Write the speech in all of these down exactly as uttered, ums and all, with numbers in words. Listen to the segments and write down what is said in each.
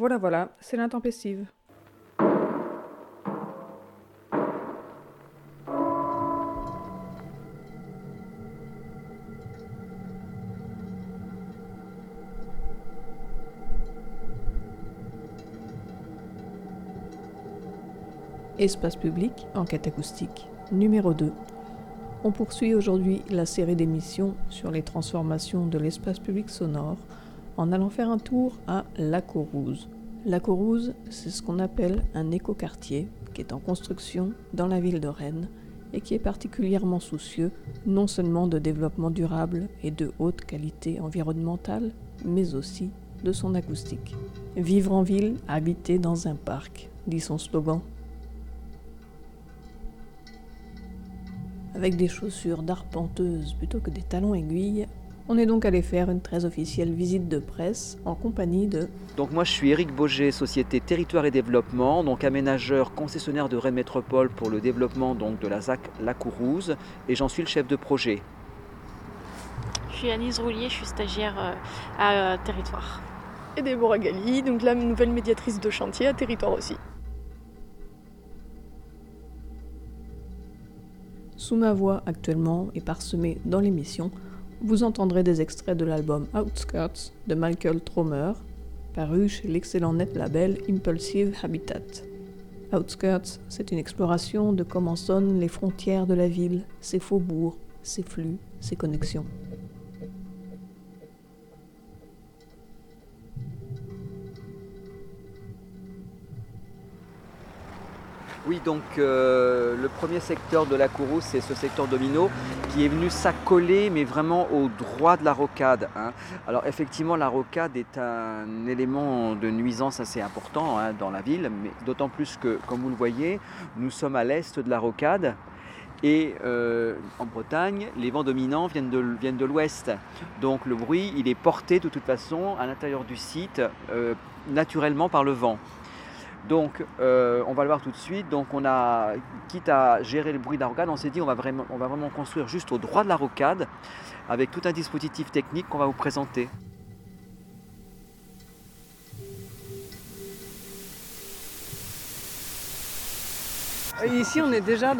Voilà, voilà, c'est l'intempestive. Espace public, enquête acoustique, numéro deux. On poursuit aujourd'hui la série d'émissions sur les transformations de l'espace public sonore en allant faire un tour à La Courrouze. La Courrouze, c'est ce qu'on appelle un écoquartier qui est en construction dans la ville de Rennes et qui est particulièrement soucieux non seulement de développement durable et de haute qualité environnementale, mais aussi de son acoustique. Vivre en ville, habiter dans un parc, dit son slogan. Avec des chaussures d'arpenteuse plutôt que des talons aiguilles, on est donc allé faire une très officielle visite de presse en compagnie de... Donc moi je suis Éric Boger, société Territoire et Développement, donc aménageur concessionnaire de Rennes Métropole pour le développement donc, de la Z A C La Courrouze, et j'en suis le chef de projet. Je suis Anise Roulier, je suis stagiaire euh, à euh, Territoire. Et Déborah Galli, donc la nouvelle médiatrice de chantier à Territoire aussi. Sous ma voix actuellement et parsemée dans l'émission, vous entendrez des extraits de l'album Outskirts de Michael Traumer, paru chez l'excellent net label Impulsive Habitat. Outskirts, c'est une exploration de comment sonnent les frontières de la ville, ses faubourgs, ses flux, ses connexions. Oui, donc euh, le premier secteur de La Courrouze, c'est ce secteur domino qui est venu s'accoler, mais vraiment au droit de la rocade. Hein. Alors effectivement, la rocade est un élément de nuisance assez important hein, dans la ville, mais d'autant plus que, comme vous le voyez, nous sommes à l'est de la rocade. Et euh, en Bretagne, les vents dominants viennent de, viennent de l'ouest. Donc le bruit, il est porté de toute façon à l'intérieur du site, euh, naturellement par le vent. Donc euh, on va le voir tout de suite, donc on a, quitte à gérer le bruit de la rocade, on s'est dit on va vraiment, on va vraiment construire juste au droit de la rocade avec tout un dispositif technique qu'on va vous présenter. Ici, on est déjà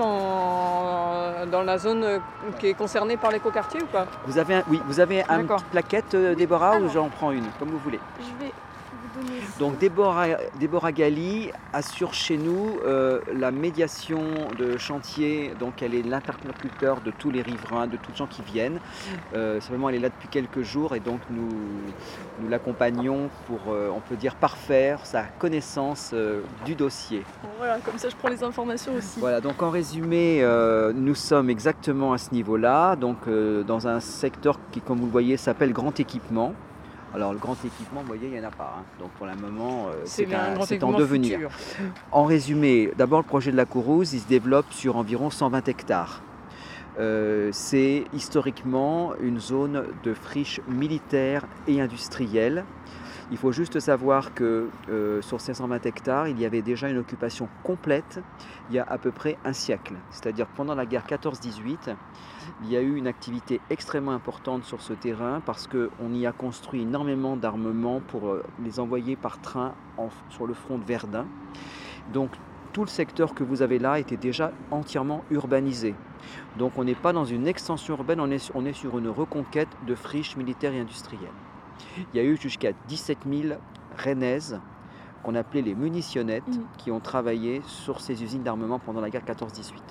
dans, dans la zone qui est concernée par l'écoquartier ou pas ? Vous avez un, oui, vous avez une petite plaquette, Déborah, Alors, ou j'en prends une, comme vous voulez. Je vais vous donner ça. Donc Déborah, Déborah Galli assure chez nous euh, la médiation de chantier, donc elle est l'interlocuteur de tous les riverains, de tous les gens qui viennent. Euh, simplement elle est là depuis quelques jours et donc nous, nous l'accompagnons pour, euh, on peut dire, parfaire sa connaissance euh, du dossier. Voilà, comme ça je prends les informations aussi. Voilà, donc en résumé, euh, nous sommes exactement à ce niveau-là, donc euh, dans un secteur qui, comme vous le voyez, s'appelle grand équipement. Alors le grand équipement, vous voyez, il n'y en a pas. Hein. Donc pour le moment, euh, c'est, c'est, un, un c'est en devenir. Futur. En résumé, d'abord le projet de La Courrouze, il se développe sur environ cent vingt hectares. Euh, c'est historiquement une zone de friche militaire et industrielle. Il faut juste savoir que euh, sur ces cent vingt hectares, il y avait déjà une occupation complète il y a à peu près un siècle. C'est-à-dire que pendant la guerre quatorze dix-huit, il y a eu une activité extrêmement importante sur ce terrain parce qu'on y a construit énormément d'armements pour euh, les envoyer par train en, sur le front de Verdun. Donc tout le secteur que vous avez là était déjà entièrement urbanisé. Donc on n'est pas dans une extension urbaine, on est, on est sur une reconquête de friches militaires et industrielles. Il y a eu jusqu'à dix-sept mille Rennaises qu'on appelait les munitionnettes mmh. qui ont travaillé sur ces usines d'armement pendant la guerre quatorze dix-huit.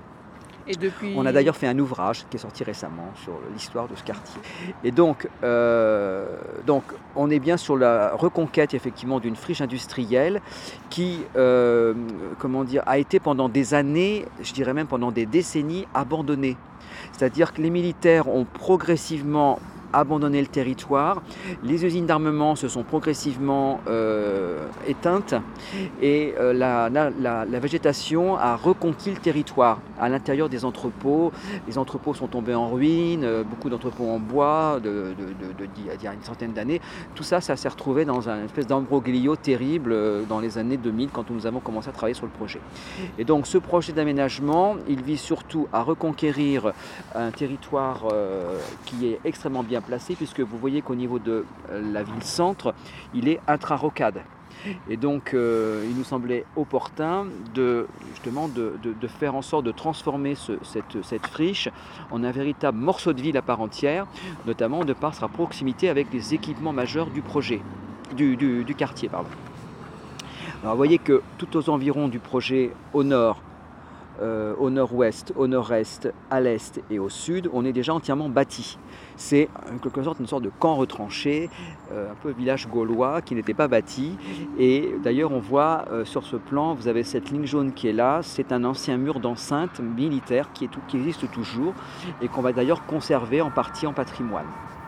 Et depuis... On a d'ailleurs fait un ouvrage qui est sorti récemment sur l'histoire de ce quartier. Et donc, euh, donc on est bien sur la reconquête effectivement d'une friche industrielle qui euh, comment dire, a été pendant des années, je dirais même pendant des décennies, abandonnée. C'est-à-dire que les militaires ont progressivement abandonné le territoire, les usines d'armement se sont progressivement euh, éteintes et euh, la, la, la, la végétation a reconquis le territoire à l'intérieur des entrepôts. Les entrepôts sont tombés en ruine, euh, beaucoup d'entrepôts en bois de, de, de, de, d'il y a une centaine d'années. Tout ça, ça s'est retrouvé dans une espèce d'ambroglio terrible euh, dans les années deux mille quand nous avons commencé à travailler sur le projet. Et donc ce projet d'aménagement, il vise surtout à reconquérir un territoire euh, qui est extrêmement bien placé puisque vous voyez qu'au niveau de la ville-centre, il est intra-rocade. Et donc, euh, il nous semblait opportun de, justement de, de, de faire en sorte de transformer ce, cette, cette friche en un véritable morceau de ville à part entière, notamment de par sa proximité avec les équipements majeurs du projet, du, du, du quartier. Pardon. Alors, vous voyez que tout aux environs du projet, au nord, euh, au nord-ouest, au nord-est, à l'est et au sud, on est déjà entièrement bâti. C'est en quelque sorte une sorte de camp retranché, euh, un peu village gaulois qui n'était pas bâti. Et d'ailleurs, on voit euh, sur ce plan, vous avez cette ligne jaune qui est là, c'est un ancien mur d'enceinte militaire qui, est tout, qui existe toujours et qu'on va d'ailleurs conserver en partie en patrimoine.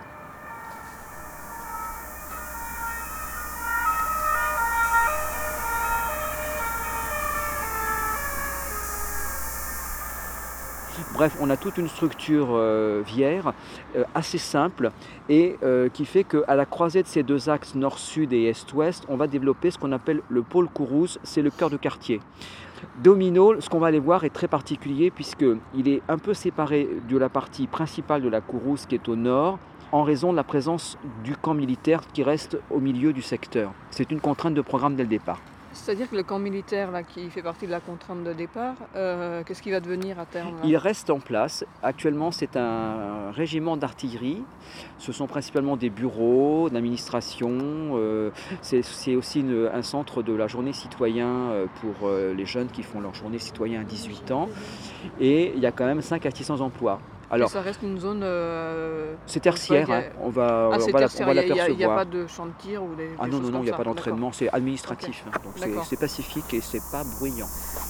Bref, on a toute une structure euh, vière, euh, assez simple, et euh, qui fait qu'à la croisée de ces deux axes nord-sud et est-ouest, on va développer ce qu'on appelle le pôle Kourouz, c'est le cœur de quartier. Domino, ce qu'on va aller voir est très particulier puisqu'il est un peu séparé de la partie principale de la Kourouz qui est au nord, en raison de la présence du camp militaire qui reste au milieu du secteur. C'est une contrainte de programme dès le départ. C'est-à-dire que le camp militaire là, qui fait partie de la contrainte de départ, euh, qu'est-ce qui va devenir à terme là? Il reste en place. Actuellement, c'est un régiment d'artillerie. Ce sont principalement des bureaux d'administration. Euh, c'est, c'est aussi une, un centre de la journée citoyen pour euh, les jeunes qui font leur journée citoyen à dix-huit ans. Et il y a quand même cinq à six cents emplois. Alors, et ça reste une zone... Euh, c'est tertiaire, hein. on va, ah, on va, tertiaire. on va l'apercevoir. Il n'y a, a pas de chantier ou des, ah des non, choses non, non, il n'y a pas d'entraînement, D'accord. C'est administratif, okay. hein, donc c'est, c'est pacifique et c'est pas bruyant.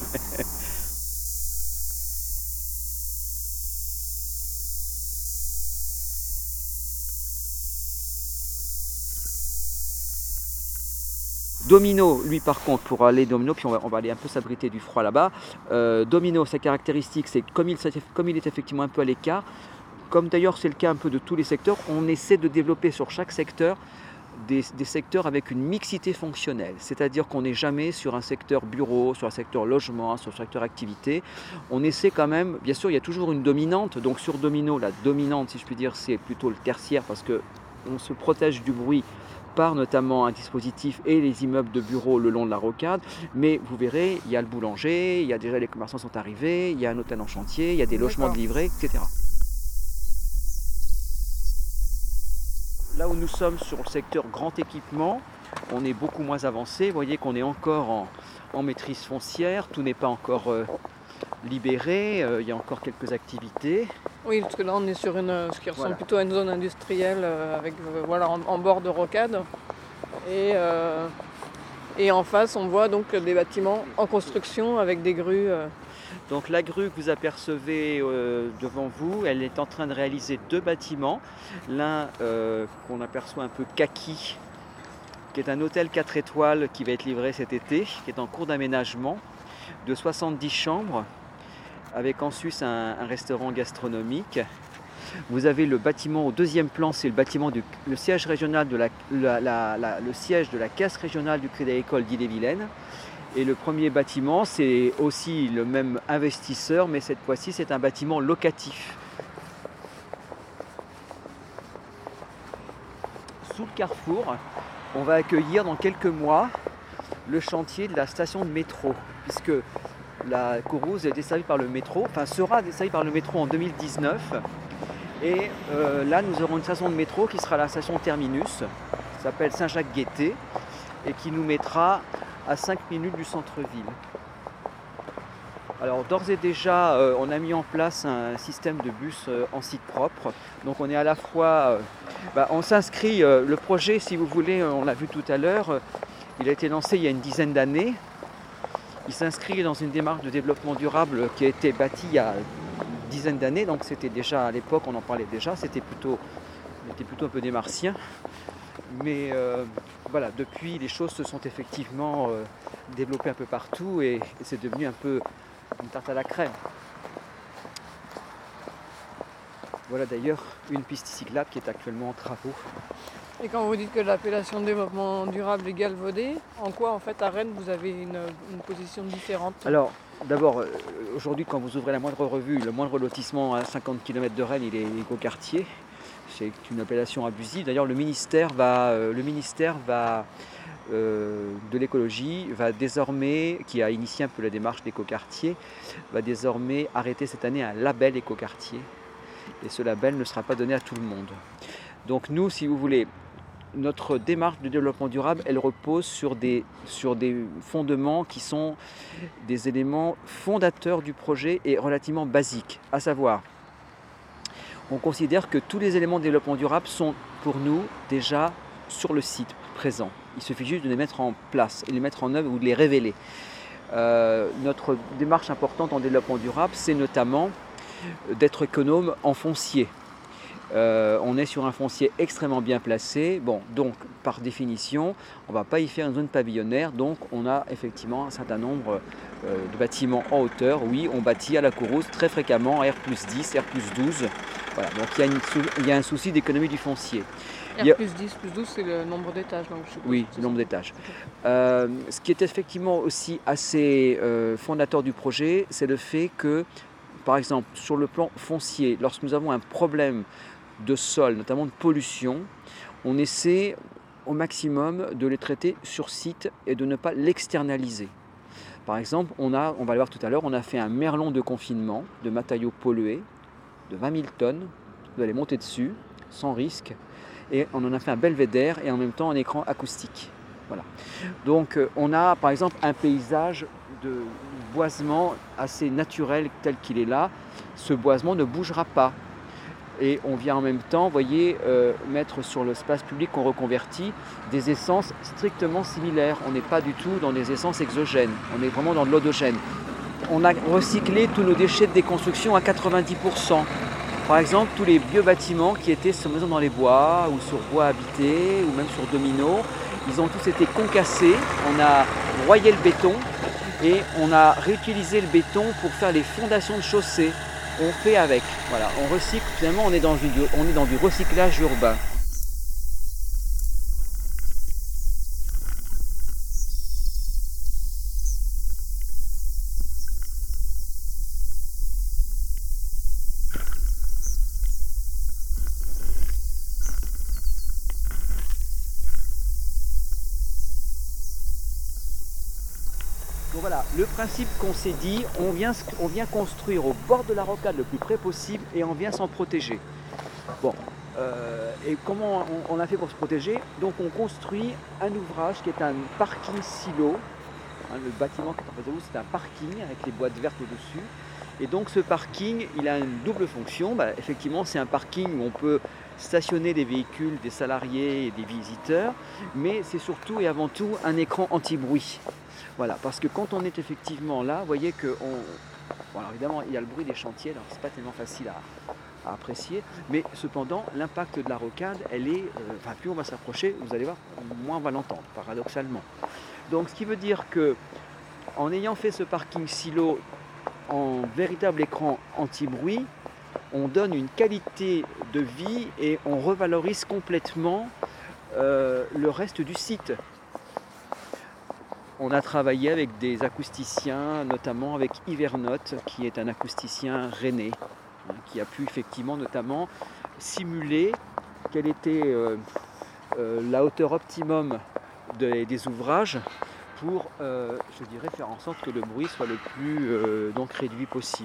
Domino, lui par contre, pour aller Domino, puis on va, on va aller un peu s'abriter du froid là-bas. Euh, Domino, sa caractéristique, c'est que comme il, comme il est effectivement un peu à l'écart, comme d'ailleurs c'est le cas un peu de tous les secteurs, on essaie de développer sur chaque secteur des, des secteurs avec une mixité fonctionnelle. C'est-à-dire qu'on n'est jamais sur un secteur bureau, sur un secteur logement, sur un secteur activité. On essaie quand même, bien sûr il y a toujours une dominante, donc sur Domino, la dominante si je puis dire, c'est plutôt le tertiaire parce qu'on se protège du bruit par notamment un dispositif et les immeubles de bureaux le long de la rocade, mais vous verrez, il y a le boulanger, il y a déjà les commerçants sont arrivés, il y a un hôtel en chantier, il y a des logements de livrets, et cetera. Là où nous sommes sur le secteur grand équipement, on est beaucoup moins avancé, vous voyez qu'on est encore en, en maîtrise foncière, tout n'est pas encore euh, libéré, euh, il y a encore quelques activités. Oui, parce que là on est sur une, ce qui ressemble Voilà. plutôt à une zone industrielle euh, avec, euh, voilà, en, en bord de rocade. Et, euh, et en face on voit donc des bâtiments en construction avec des grues. Euh. Donc la grue que vous apercevez euh, devant vous, elle est en train de réaliser deux bâtiments. L'un euh, qu'on aperçoit un peu kaki, qui est un hôtel quatre étoiles qui va être livré cet été, qui est en cours d'aménagement, de soixante-dix chambres, avec en sus un, un restaurant gastronomique. Vous avez le bâtiment au deuxième plan, c'est le bâtiment du le siège régional de la, la, la, la, le siège de la caisse régionale du Crédit Agricole d'Ille-et-Vilaine. Et le premier bâtiment, c'est aussi le même investisseur, mais cette fois-ci, c'est un bâtiment locatif. Sous le carrefour, on va accueillir dans quelques mois le chantier de la station de métro, puisque la Kourouz est desservie par le métro, enfin sera desservie par le métro en deux mille dix-neuf. Et euh, là, nous aurons une station de métro qui sera la station terminus, qui s'appelle Saint-Jacques-Guettet, et qui nous mettra à cinq minutes du centre-ville. Alors d'ores et déjà, euh, on a mis en place un système de bus euh, en site propre. Donc on est à la fois, euh, bah, on s'inscrit, euh, le projet si vous voulez, on l'a vu tout à l'heure, euh, il a été lancé il y a une dizaine d'années. Il s'inscrit dans une démarche de développement durable qui a été bâtie il y a une dizaine d'années. Donc c'était déjà à l'époque, on en parlait déjà, c'était plutôt, on était plutôt un peu des martiens. Mais euh, voilà, depuis les choses se sont effectivement euh, développées un peu partout et, et c'est devenu un peu une tarte à la crème. Voilà d'ailleurs une piste cyclable qui est actuellement en travaux. Et quand vous dites que l'appellation développement durable est galvaudée, en quoi en fait à Rennes vous avez une, une position différente? Alors d'abord, aujourd'hui quand vous ouvrez la moindre revue, le moindre lotissement à cinquante kilomètres de Rennes, il est éco-quartier. C'est une appellation abusive. D'ailleurs, le ministère va, euh, le ministère va euh, de l'écologie va désormais, qui a initié un peu la démarche d'écoquartier, va désormais arrêter cette année un label écoquartier. Et ce label ne sera pas donné à tout le monde. Donc nous, si vous voulez, notre démarche de développement durable, elle repose sur des, sur des fondements qui sont des éléments fondateurs du projet et relativement basiques. À savoir, on considère que tous les éléments de développement durable sont pour nous déjà sur le site présent. Il suffit juste de les mettre en place, et les mettre en œuvre ou de les révéler. Euh, notre démarche importante en développement durable, c'est notamment d'être économe en foncier. Euh, on est sur un foncier extrêmement bien placé, bon, donc par définition, on ne va pas y faire une zone pavillonnaire, donc on a effectivement un certain nombre euh, de bâtiments en hauteur. Oui, on bâtit à la Courrouze très fréquemment, R plus dix, R plus douze, voilà, donc il y a, une, il y a un souci d'économie du foncier. R plus dix, plus douze, c'est le nombre d'étages, donc je suppose. Oui, le nombre d'étages. Okay. Euh, ce qui est effectivement aussi assez euh, fondateur du projet, c'est le fait que, par exemple, sur le plan foncier, lorsque nous avons un problème de sol, notamment de pollution, on essaie au maximum de les traiter sur site et de ne pas l'externaliser. Par exemple, on a, on va le voir tout à l'heure, on a fait un merlon de confinement de matériaux pollués de vingt mille tonnes. Vous allez monter dessus sans risque et on en a fait un belvédère et en même temps un écran acoustique. Voilà. Donc on a par exemple un paysage de boisement assez naturel tel qu'il est là. Ce boisement ne bougera pas. Et on vient en même temps, vous voyez, euh, mettre sur l'espace public qu'on reconvertit des essences strictement similaires. On n'est pas du tout dans des essences exogènes, on est vraiment dans de l'odogène. On a recyclé tous nos déchets de déconstruction à quatre-vingt-dix pour cent. Par exemple, tous les biobâtiments qui étaient sur Maison dans les Bois, ou sur Bois Habité, ou même sur Domino, ils ont tous été concassés. On a broyé le béton et on a réutilisé le béton pour faire les fondations de chaussées. On fait avec, voilà, on recycle, finalement on est dans, une, on est dans du recyclage urbain. Donc voilà, le principe qu'on s'est dit, on vient, on vient construire au bord de la rocade le plus près possible et on vient s'en protéger. Bon, euh, et comment on, on a fait pour se protéger? Donc on construit un ouvrage qui est un parking silo. Hein, le bâtiment qui est en face de vous, c'est un parking avec les boîtes vertes au-dessus. Et donc ce parking, il a une double fonction. Bah, effectivement, c'est un parking où on peut stationner des véhicules, des salariés et des visiteurs, mais c'est surtout et avant tout un écran anti-bruit. Voilà, parce que quand on est effectivement là, vous voyez que on... Bon, alors évidemment, il y a le bruit des chantiers, alors c'est pas tellement facile à, à apprécier, mais cependant, l'impact de la rocade, elle est, euh, enfin, plus on va s'approcher, vous allez voir, moins on va l'entendre, paradoxalement. Donc, ce qui veut dire que, en ayant fait ce parking silo en véritable écran anti-bruit, on donne une qualité de vie et on revalorise complètement euh, le reste du site. On a travaillé avec des acousticiens, notamment avec Yvernote, qui est un acousticien rennais, hein, qui a pu effectivement notamment simuler quelle était euh, euh, la hauteur optimum de, des ouvrages pour, euh, je dirais, faire en sorte que le bruit soit le plus euh, donc réduit possible.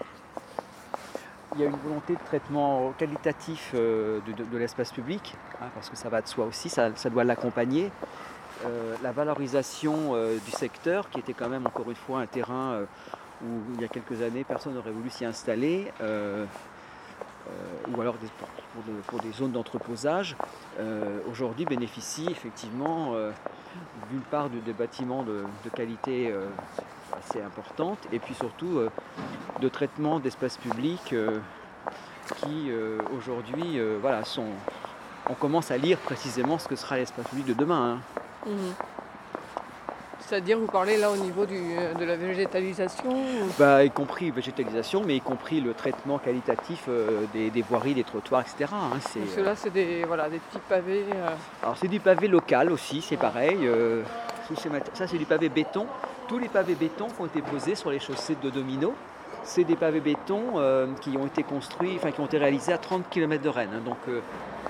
Il y a une volonté de traitement qualitatif euh, de, de, de l'espace public, hein, parce que ça va de soi aussi, ça, ça doit l'accompagner. Euh, la valorisation euh, du secteur, qui était quand même encore une fois un terrain euh, où il y a quelques années personne n'aurait voulu s'y installer, euh, euh, ou alors des, pour, de, pour des zones d'entreposage, euh, aujourd'hui bénéficie effectivement euh, d'une part de, de bâtiments de, de qualité euh, assez importante, et puis surtout euh, de traitement d'espaces publics euh, qui euh, aujourd'hui euh, voilà, sont... On commence à lire précisément ce que sera l'espace public de demain. Hein. Mmh. C'est-à-dire, vous parlez là au niveau du, de la végétalisation ou... bah, y compris végétalisation, mais y compris le traitement qualitatif euh, des, des voiries, des trottoirs, et cetera. Hein, c'est, Parce que là, c'est des, voilà, des petits pavés. Euh... Alors, c'est du pavé local aussi, c'est ah. pareil. Euh, ça, c'est du pavé béton. Tous les pavés béton qui ont été posés sur les chaussées de Domino, c'est des pavés béton euh, qui ont été construits, enfin qui ont été réalisés à trente kilomètres de Rennes. Hein, donc, euh,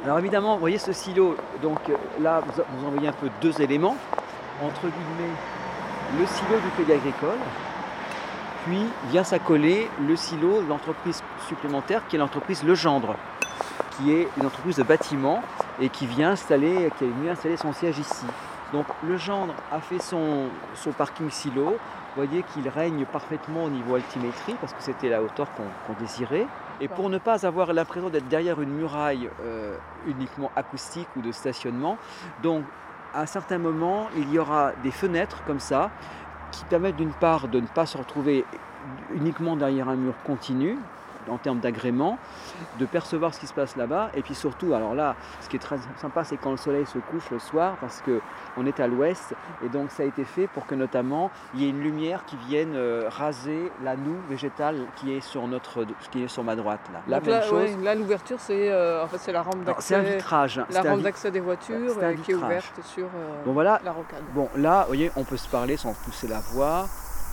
Alors évidemment, vous voyez ce silo, donc là vous, vous en voyez un peu deux éléments, entre guillemets le silo du Crédit Agricole, puis vient s'accoler le silo de l'entreprise supplémentaire qui est l'entreprise Legendre, qui est une entreprise de bâtiment et qui vient installer, qui est venue installer son siège ici. Donc Legendre a fait son, son parking silo. Vous voyez qu'il règne parfaitement au niveau altimétrie parce que c'était la hauteur qu'on qu'on désirait. Et pour ne pas avoir l'impression d'être derrière une muraille euh, uniquement acoustique ou de stationnement, donc à un certain moment, il y aura des fenêtres comme ça qui permettent d'une part de ne pas se retrouver uniquement derrière un mur continu, en termes d'agrément, de percevoir ce qui se passe là-bas, et puis surtout, alors là, ce qui est très sympa, c'est quand le soleil se couche le soir, parce qu'on est à l'ouest, et donc ça a été fait pour que notamment il y ait une lumière qui vienne euh, raser la noue végétale qui est sur notre, qui est sur ma droite là. La Donc même là, chose. ouais, là, l'ouverture, c'est euh, en fait c'est la rampe Alors, c'est un d'accès, vitrage. la c'est un rampe vi- d'accès des voitures c'est un euh, qui est vitrage. ouverte sur euh, Bon voilà. la rocade. Bon là, vous voyez, on peut se parler sans pousser la voix.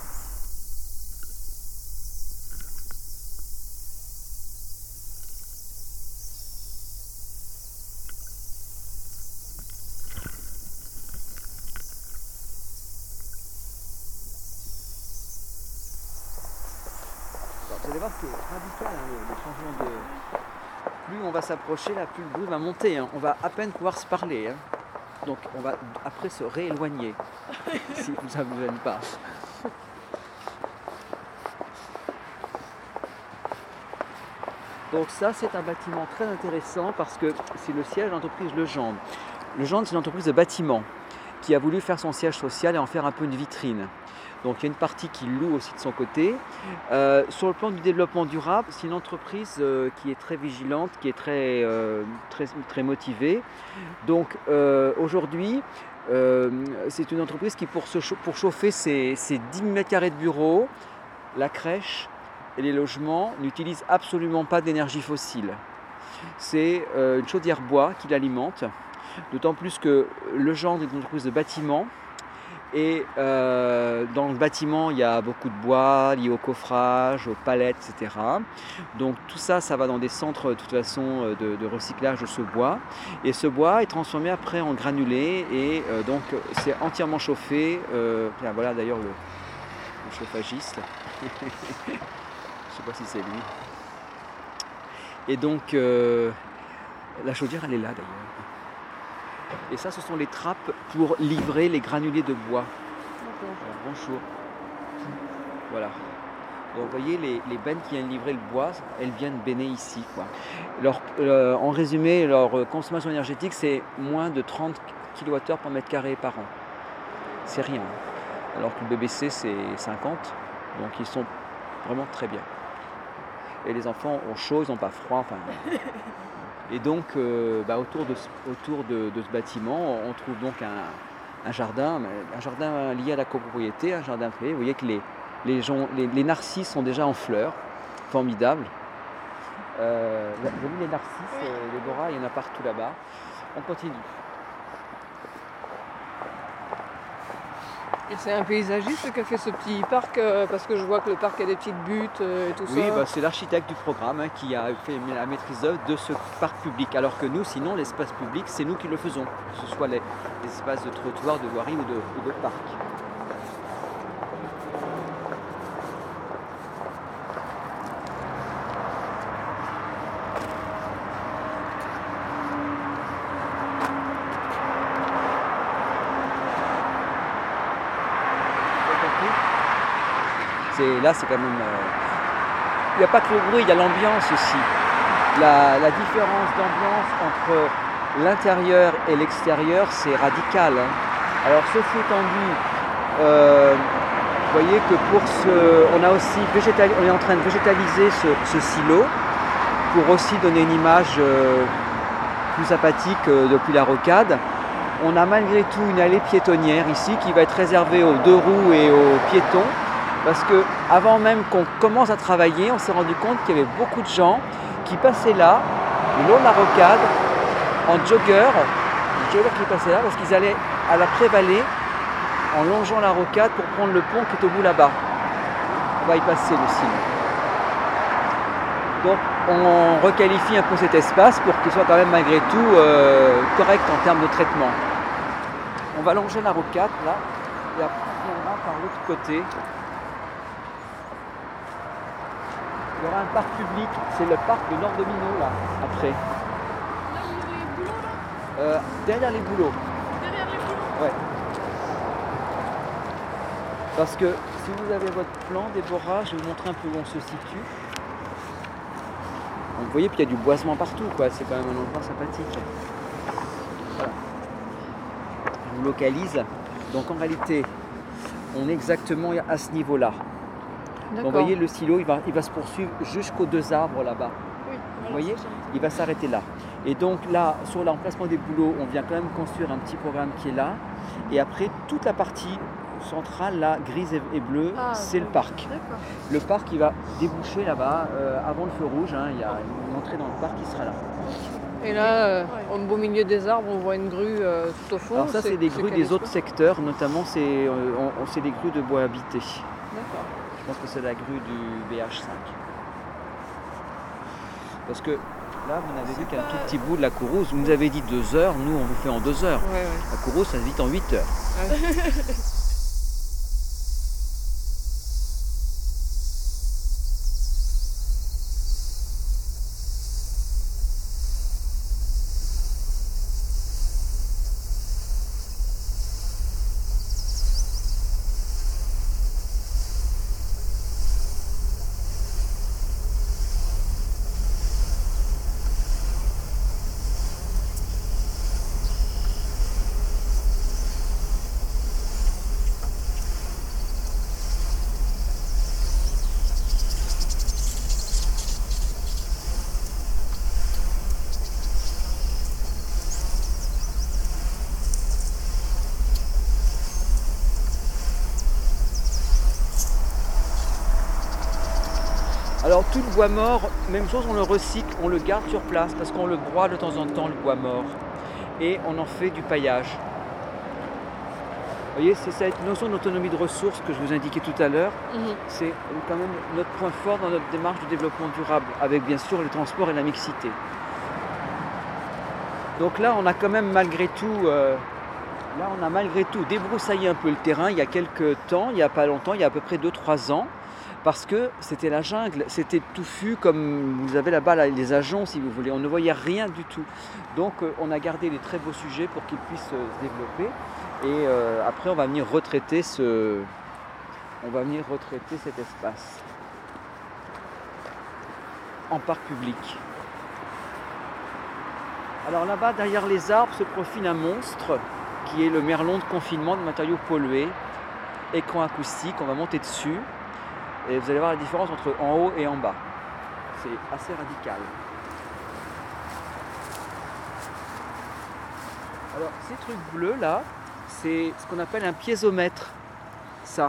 Vous allez voir, c'est radical hein, le, le changement de. Plus on va s'approcher, là, plus le bruit va monter. Hein. On va à peine pouvoir se parler. Hein. Donc on va après se rééloigner si ça ne vous gêne pas. Donc ça, c'est un bâtiment très intéressant parce que c'est le siège de l'entreprise Legendre. Legendre, c'est une entreprise de bâtiment qui a voulu faire son siège social et en faire un peu une vitrine. Donc il y a une partie qui loue aussi de son côté. Euh, sur le plan du développement durable, c'est une entreprise euh, qui est très vigilante, qui est très, euh, très, très motivée. Donc euh, aujourd'hui, euh, c'est une entreprise qui pour, se chau- pour chauffer ses, ses dix mille mètres carrés de bureaux, la crèche et les logements n'utilisent absolument pas d'énergie fossile. C'est euh, une chaudière bois qui l'alimente, d'autant plus que Legendre est une entreprise de bâtiment. Et euh, dans le bâtiment, il y a beaucoup de bois lié au coffrage, aux palettes, et cetera. Donc tout ça, ça va dans des centres de toute façon de, de recyclage de ce bois. Et ce bois est transformé après en granulé et euh, donc c'est entièrement chauffé. Euh, voilà d'ailleurs le, le chauffagiste. Je ne sais pas si c'est lui. Et donc euh, la chaudière, elle est là d'ailleurs. Et ça, ce sont les trappes pour livrer les granulés de bois. Alors, bonjour. Voilà. Donc, vous voyez, les, les bennes qui viennent livrer le bois, elles viennent benner ici, quoi. Leur, euh, en résumé, leur consommation énergétique, c'est moins de trente kilowattheures par mètre carré par an. C'est rien. Alors que le B B C, c'est cinquante. Donc, ils sont vraiment très bien. Et les enfants ont chaud, ils n'ont pas froid. Enfin, et donc, euh, bah, autour, de, autour de, de ce bâtiment, on trouve donc un, un jardin, un jardin lié à la copropriété, un jardin privé. Vous voyez que les, les, gens, les, les narcisses sont déjà en fleurs, formidables. Euh, vous avez vu les narcisses, euh, Déborah, il y en a partout là-bas. On continue. Et c'est un paysagiste qui a fait ce petit parc, euh, parce que je vois que le parc a des petites buttes euh, et tout Oui, ça. bah, c'est l'architecte du programme hein, qui a fait la maîtrise d'œuvre de ce parc public. Alors que nous, sinon, l'espace public, c'est nous qui le faisons. Que ce soit les, les espaces de trottoir, de voirie ou de, ou de parc. C'est, là, c'est quand même... euh, il n'y a pas que le bruit, il y a l'ambiance aussi. La, la différence d'ambiance entre l'intérieur et l'extérieur, c'est radical. Hein. Alors, ceci étant dit, euh, vous voyez que pour ce... On, a aussi végétal, on est en train de végétaliser ce, ce silo pour aussi donner une image euh, plus sympathique euh, depuis la rocade. On a malgré tout une allée piétonnière ici qui va être réservée aux deux roues et aux piétons. Parce que avant même qu'on commence à travailler, on s'est rendu compte qu'il y avait beaucoup de gens qui passaient là, le long de la rocade, en jogger, les joggers qui passaient là parce qu'ils allaient à la Prévallée en longeant la rocade pour prendre le pont qui est au bout là-bas. On va y passer le signe. Donc on requalifie un peu cet espace pour qu'il soit quand même malgré tout euh, correct en termes de traitement. On va longer la rocade là, et après on viendra par l'autre côté. Il y aura un parc public, c'est le parc de Nord-Domino là, après. Là où il y a les boulots, là Euh, derrière les boulots. Derrière les boulots. Ouais. Parce que si vous avez votre plan, Déborah, je vais vous montrer un peu où on se situe. Vous voyez, puis il y a du boisement partout, quoi. C'est quand même un endroit sympathique. Voilà. Je vous localise. Donc en réalité, on est exactement à ce niveau-là. Donc vous voyez, le silo, il va, il va se poursuivre jusqu'aux deux arbres là-bas. Oui, Vous voyez, il va s'arrêter là. Et donc là, sur l'emplacement des boulots, on vient quand même construire un petit programme qui est là. Et après, toute la partie centrale, là, grise et, et bleue, Ah, c'est le bon. parc. D'accord. Le parc, il va déboucher là-bas, euh, avant le feu rouge. Hein, il y a une entrée dans le parc qui sera là. Et là, euh, Ouais. au beau milieu des arbres, on voit une grue euh, tout au fond. Alors ça, c'est des grues quelle des autres espèce? secteurs, notamment c'est euh, on- on- c'est des grues de bois habité. D'accord. Je pense que c'est la grue du B H cinq. Parce que là, vous n'avez vu qu'un pas- tout petit bout de la Kourouse. Vous nous avez dit deux heures, nous on vous fait en deux heures. Ouais, ouais. La Kourouse, ça se vit en huit heures. Ah oui. Alors tout le bois mort, même chose, on le recycle, on le garde sur place parce qu'on le broie de temps en temps, le bois mort. Et on en fait du paillage. Vous voyez, c'est cette notion d'autonomie de ressources que je vous indiquais tout à l'heure. Mhm. C'est quand même notre point fort dans notre démarche de développement durable, avec bien sûr les transports et la mixité. Donc là, on a quand même malgré tout, euh, là, on a malgré tout débroussaillé un peu le terrain il y a quelques temps, il n'y a pas longtemps, il y a à peu près deux trois ans, parce que c'était la jungle, c'était touffu comme vous avez là-bas là, les ajoncs si vous voulez, on ne voyait rien du tout. Donc euh, on a gardé des très beaux sujets pour qu'ils puissent euh, se développer. Et euh, après, on va venir retraiter ce, on va venir retraiter cet espace en parc public. Alors là-bas, derrière les arbres, se profile un monstre qui est le merlon de confinement de matériaux pollués, écran acoustique. On va monter dessus et vous allez voir la différence entre en haut et en bas. C'est assez radical. Alors ces trucs bleus là, c'est ce qu'on appelle un piézomètre. Ça,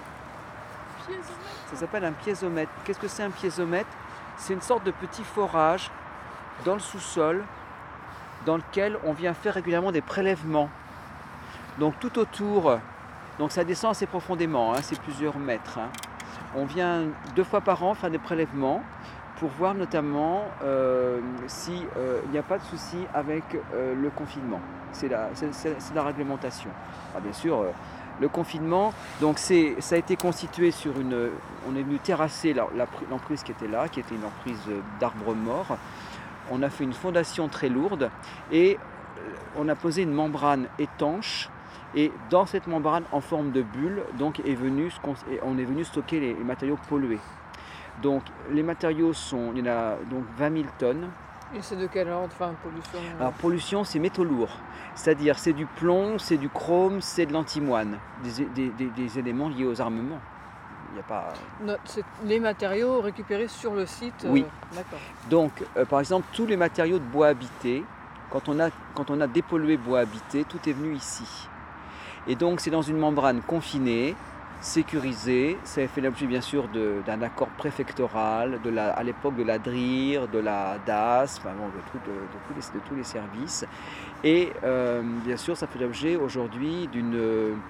ça s'appelle un piézomètre. Qu'est-ce que c'est un piézomètre? C'est une sorte de petit forage dans le sous-sol dans lequel on vient faire régulièrement des prélèvements. Donc tout autour, donc ça descend assez profondément, hein, c'est plusieurs mètres. Hein. On vient deux fois par an faire des prélèvements pour voir notamment euh, s'il euh, n'y a pas de souci avec euh, le confinement. C'est la, c'est, c'est, c'est la réglementation. Alors bien sûr, euh, le confinement, donc c'est, ça a été constitué sur une... On est venu terrasser la, la, l'emprise qui était là, qui était une emprise d'arbres morts. On a fait une fondation très lourde et on a posé une membrane étanche. Et dans cette membrane en forme de bulle, donc est venu, on est venu stocker les, les matériaux pollués. Donc les matériaux sont, il y en a donc vingt mille tonnes. Et c'est de quel ordre, enfin, pollution euh... Alors pollution, c'est métaux lourds, c'est-à-dire c'est du plomb, c'est du chrome, c'est de l'antimoine, des, des, des, des éléments liés aux armements. Il y a pas... Non, c'est les matériaux récupérés sur le site. Oui. Euh, d'accord. Donc euh, par exemple tous les matériaux de bois habité, quand on a, quand on a dépollué bois habité, tout est venu ici. Et donc c'est dans une membrane confinée, sécurisée. Ça a fait l'objet bien sûr de, d'un accord préfectoral, de la, à l'époque de la D R I R, de la D A S, enfin, bon, de, tout, de, de, tous les, de tous les services. Et euh, bien sûr ça fait l'objet aujourd'hui d'une,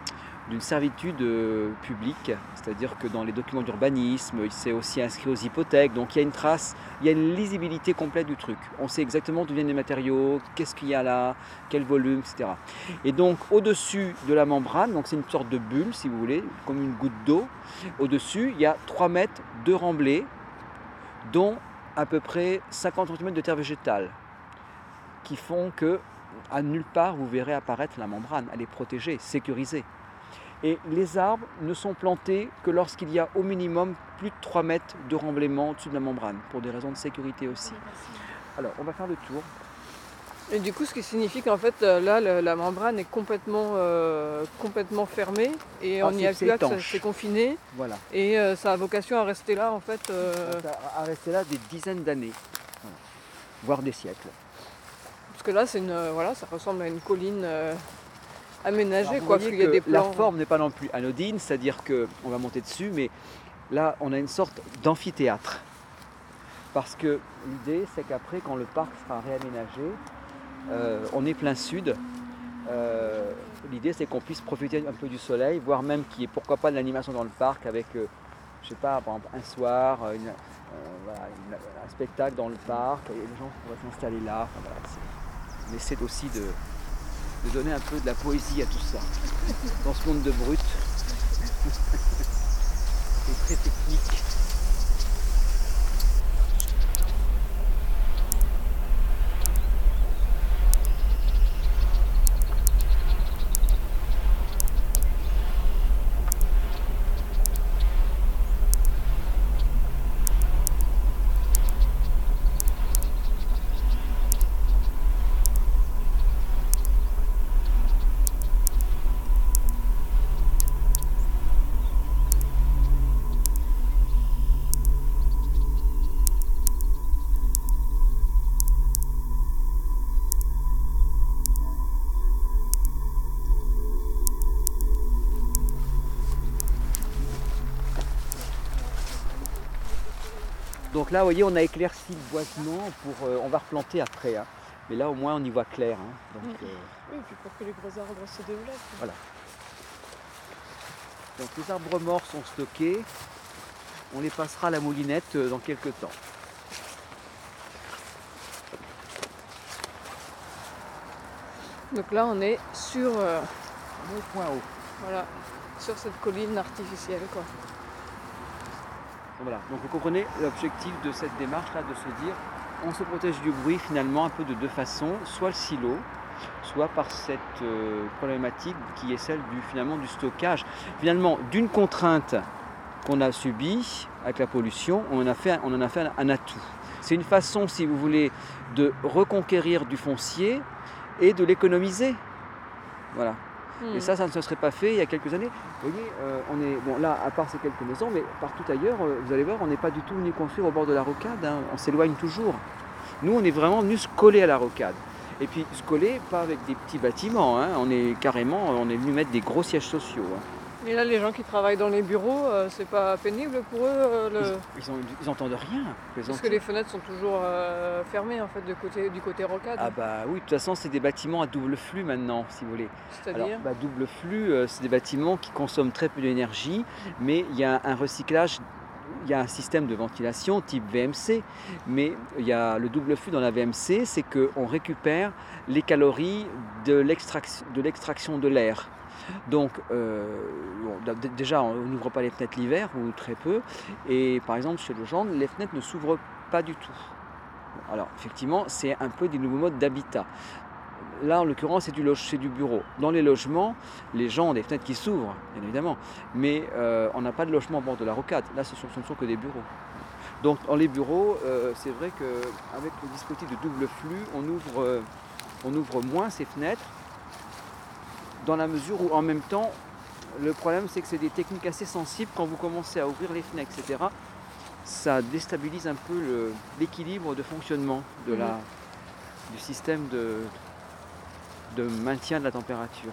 d'une servitude euh, publique, c'est-à-dire que dans les documents d'urbanisme, c'est aussi inscrit aux hypothèques, donc il y a une trace, il y a une lisibilité complète du truc. On sait exactement d'où viennent les matériaux, qu'est-ce qu'il y a là, quel volume, et cetera. Et donc au-dessus de la membrane, donc c'est une sorte de bulle si vous voulez, comme une goutte d'eau, au-dessus il y a trois mètres de remblai, dont à peu près cinquante centimètres de terre végétale, qui font que à nulle part vous verrez apparaître la membrane, elle est protégée, sécurisée. Et les arbres ne sont plantés que lorsqu'il y a au minimum plus de trois mètres de remblaiement au-dessus de la membrane, pour des raisons de sécurité aussi. Alors, on va faire le tour. Et du coup, ce qui signifie qu'en fait, là, la, la membrane est complètement, euh, complètement fermée et Ah, on n'y c'est- a c'est plus accès, étanche. c'est confiné Voilà. et euh, ça a vocation à rester là en fait. euh, Ça a resté là des dizaines d'années, voilà. Voire des siècles. parce que là, c'est une, euh, voilà, ça ressemble à une colline euh, aménagée, Alors, vous quoi, voyez parce qu'il y a que des la plans. forme n'est pas non plus anodine, c'est-à-dire qu'on va monter dessus, mais là, on a une sorte d'amphithéâtre. Parce que l'idée, c'est qu'après, quand le parc sera réaménagé, euh, on est plein sud. Euh, l'idée, c'est qu'on puisse profiter un peu du soleil, voire même qu'il y ait pourquoi pas de l'animation dans le parc avec, euh, je sais pas, par exemple, un soir, une- euh, voilà, une- un spectacle dans le parc, et les gens pourraient s'installer là. Enfin, voilà, c'est- on essaie aussi de, de donner un peu de la poésie à tout ça, dans ce monde de brut. C'est très technique. Donc là, vous voyez, on a éclairci le boisement pour, euh, on va replanter après, hein. Mais là, au moins, on y voit clair, hein. Donc, euh, Oui, puis pour que les gros arbres se développent. voilà. Donc les arbres morts sont stockés. On les passera à la moulinette euh, dans quelques temps. Donc là, on est sur, euh, On est au point haut. voilà, sur cette colline artificielle, quoi. Voilà. Donc vous comprenez l'objectif de cette démarche-là, de se dire, on se protège du bruit finalement un peu de deux façons, soit le silo, soit par cette euh, problématique qui est celle du, finalement du stockage. Finalement, d'une contrainte qu'on a subie avec la pollution, on en a fait, on en a fait un, un atout. C'est une façon, si vous voulez, de reconquérir du foncier et de l'économiser. Voilà. Hmm. Et ça, ça ne se serait pas fait il y a quelques années. Vous voyez, euh, on est, bon là, à part ces quelques maisons, mais partout ailleurs, euh, vous allez voir, on n'est pas du tout venu construire au bord de la rocade, hein. On s'éloigne toujours. Nous, on est vraiment venu se coller à la rocade. Et puis se coller, pas avec des petits bâtiments, hein. On est carrément, on est venu mettre des gros sièges sociaux, hein. Et là, les gens qui travaillent dans les bureaux, euh, c'est pas pénible pour eux euh, le... Ils, ils, ont- ils entendent rien. Parce que les fenêtres sont toujours euh, fermées en fait de côté, du côté rocade. Ah bah oui, de toute façon, c'est des bâtiments à double flux maintenant, si vous voulez. Alors, C'est-à-dire bah, double flux, euh, c'est des bâtiments qui consomment très peu d'énergie, mais il y a un recyclage, il y a un système de ventilation type V M C, mais il y a le double flux dans la V M C, c'est qu'on récupère les calories de l'extraction de, l'extraction de l'air. Donc, euh, bon, d- déjà, on n'ouvre pas les fenêtres l'hiver, ou très peu, et par exemple, chez le gendre, les fenêtres ne s'ouvrent pas du tout. Alors, effectivement, c'est un peu des nouveaux modes d'habitat. Là, en l'occurrence, c'est du, loge- c'est du bureau. Dans les logements, les gens ont des fenêtres qui s'ouvrent, bien évidemment, mais euh, on n'a pas de logement au bord de la rocade. Là, ce sont, ce ne sont que des bureaux. Donc, dans les bureaux, euh, c'est vrai qu'avec le dispositif de double flux, on ouvre, euh, on ouvre moins ces fenêtres, dans la mesure où, en même temps, le problème, c'est que c'est des techniques assez sensibles. Quand vous commencez à ouvrir les fenêtres, et cetera, ça déstabilise un peu le- l'équilibre de fonctionnement de la, Mhm. du système de, de maintien de la température.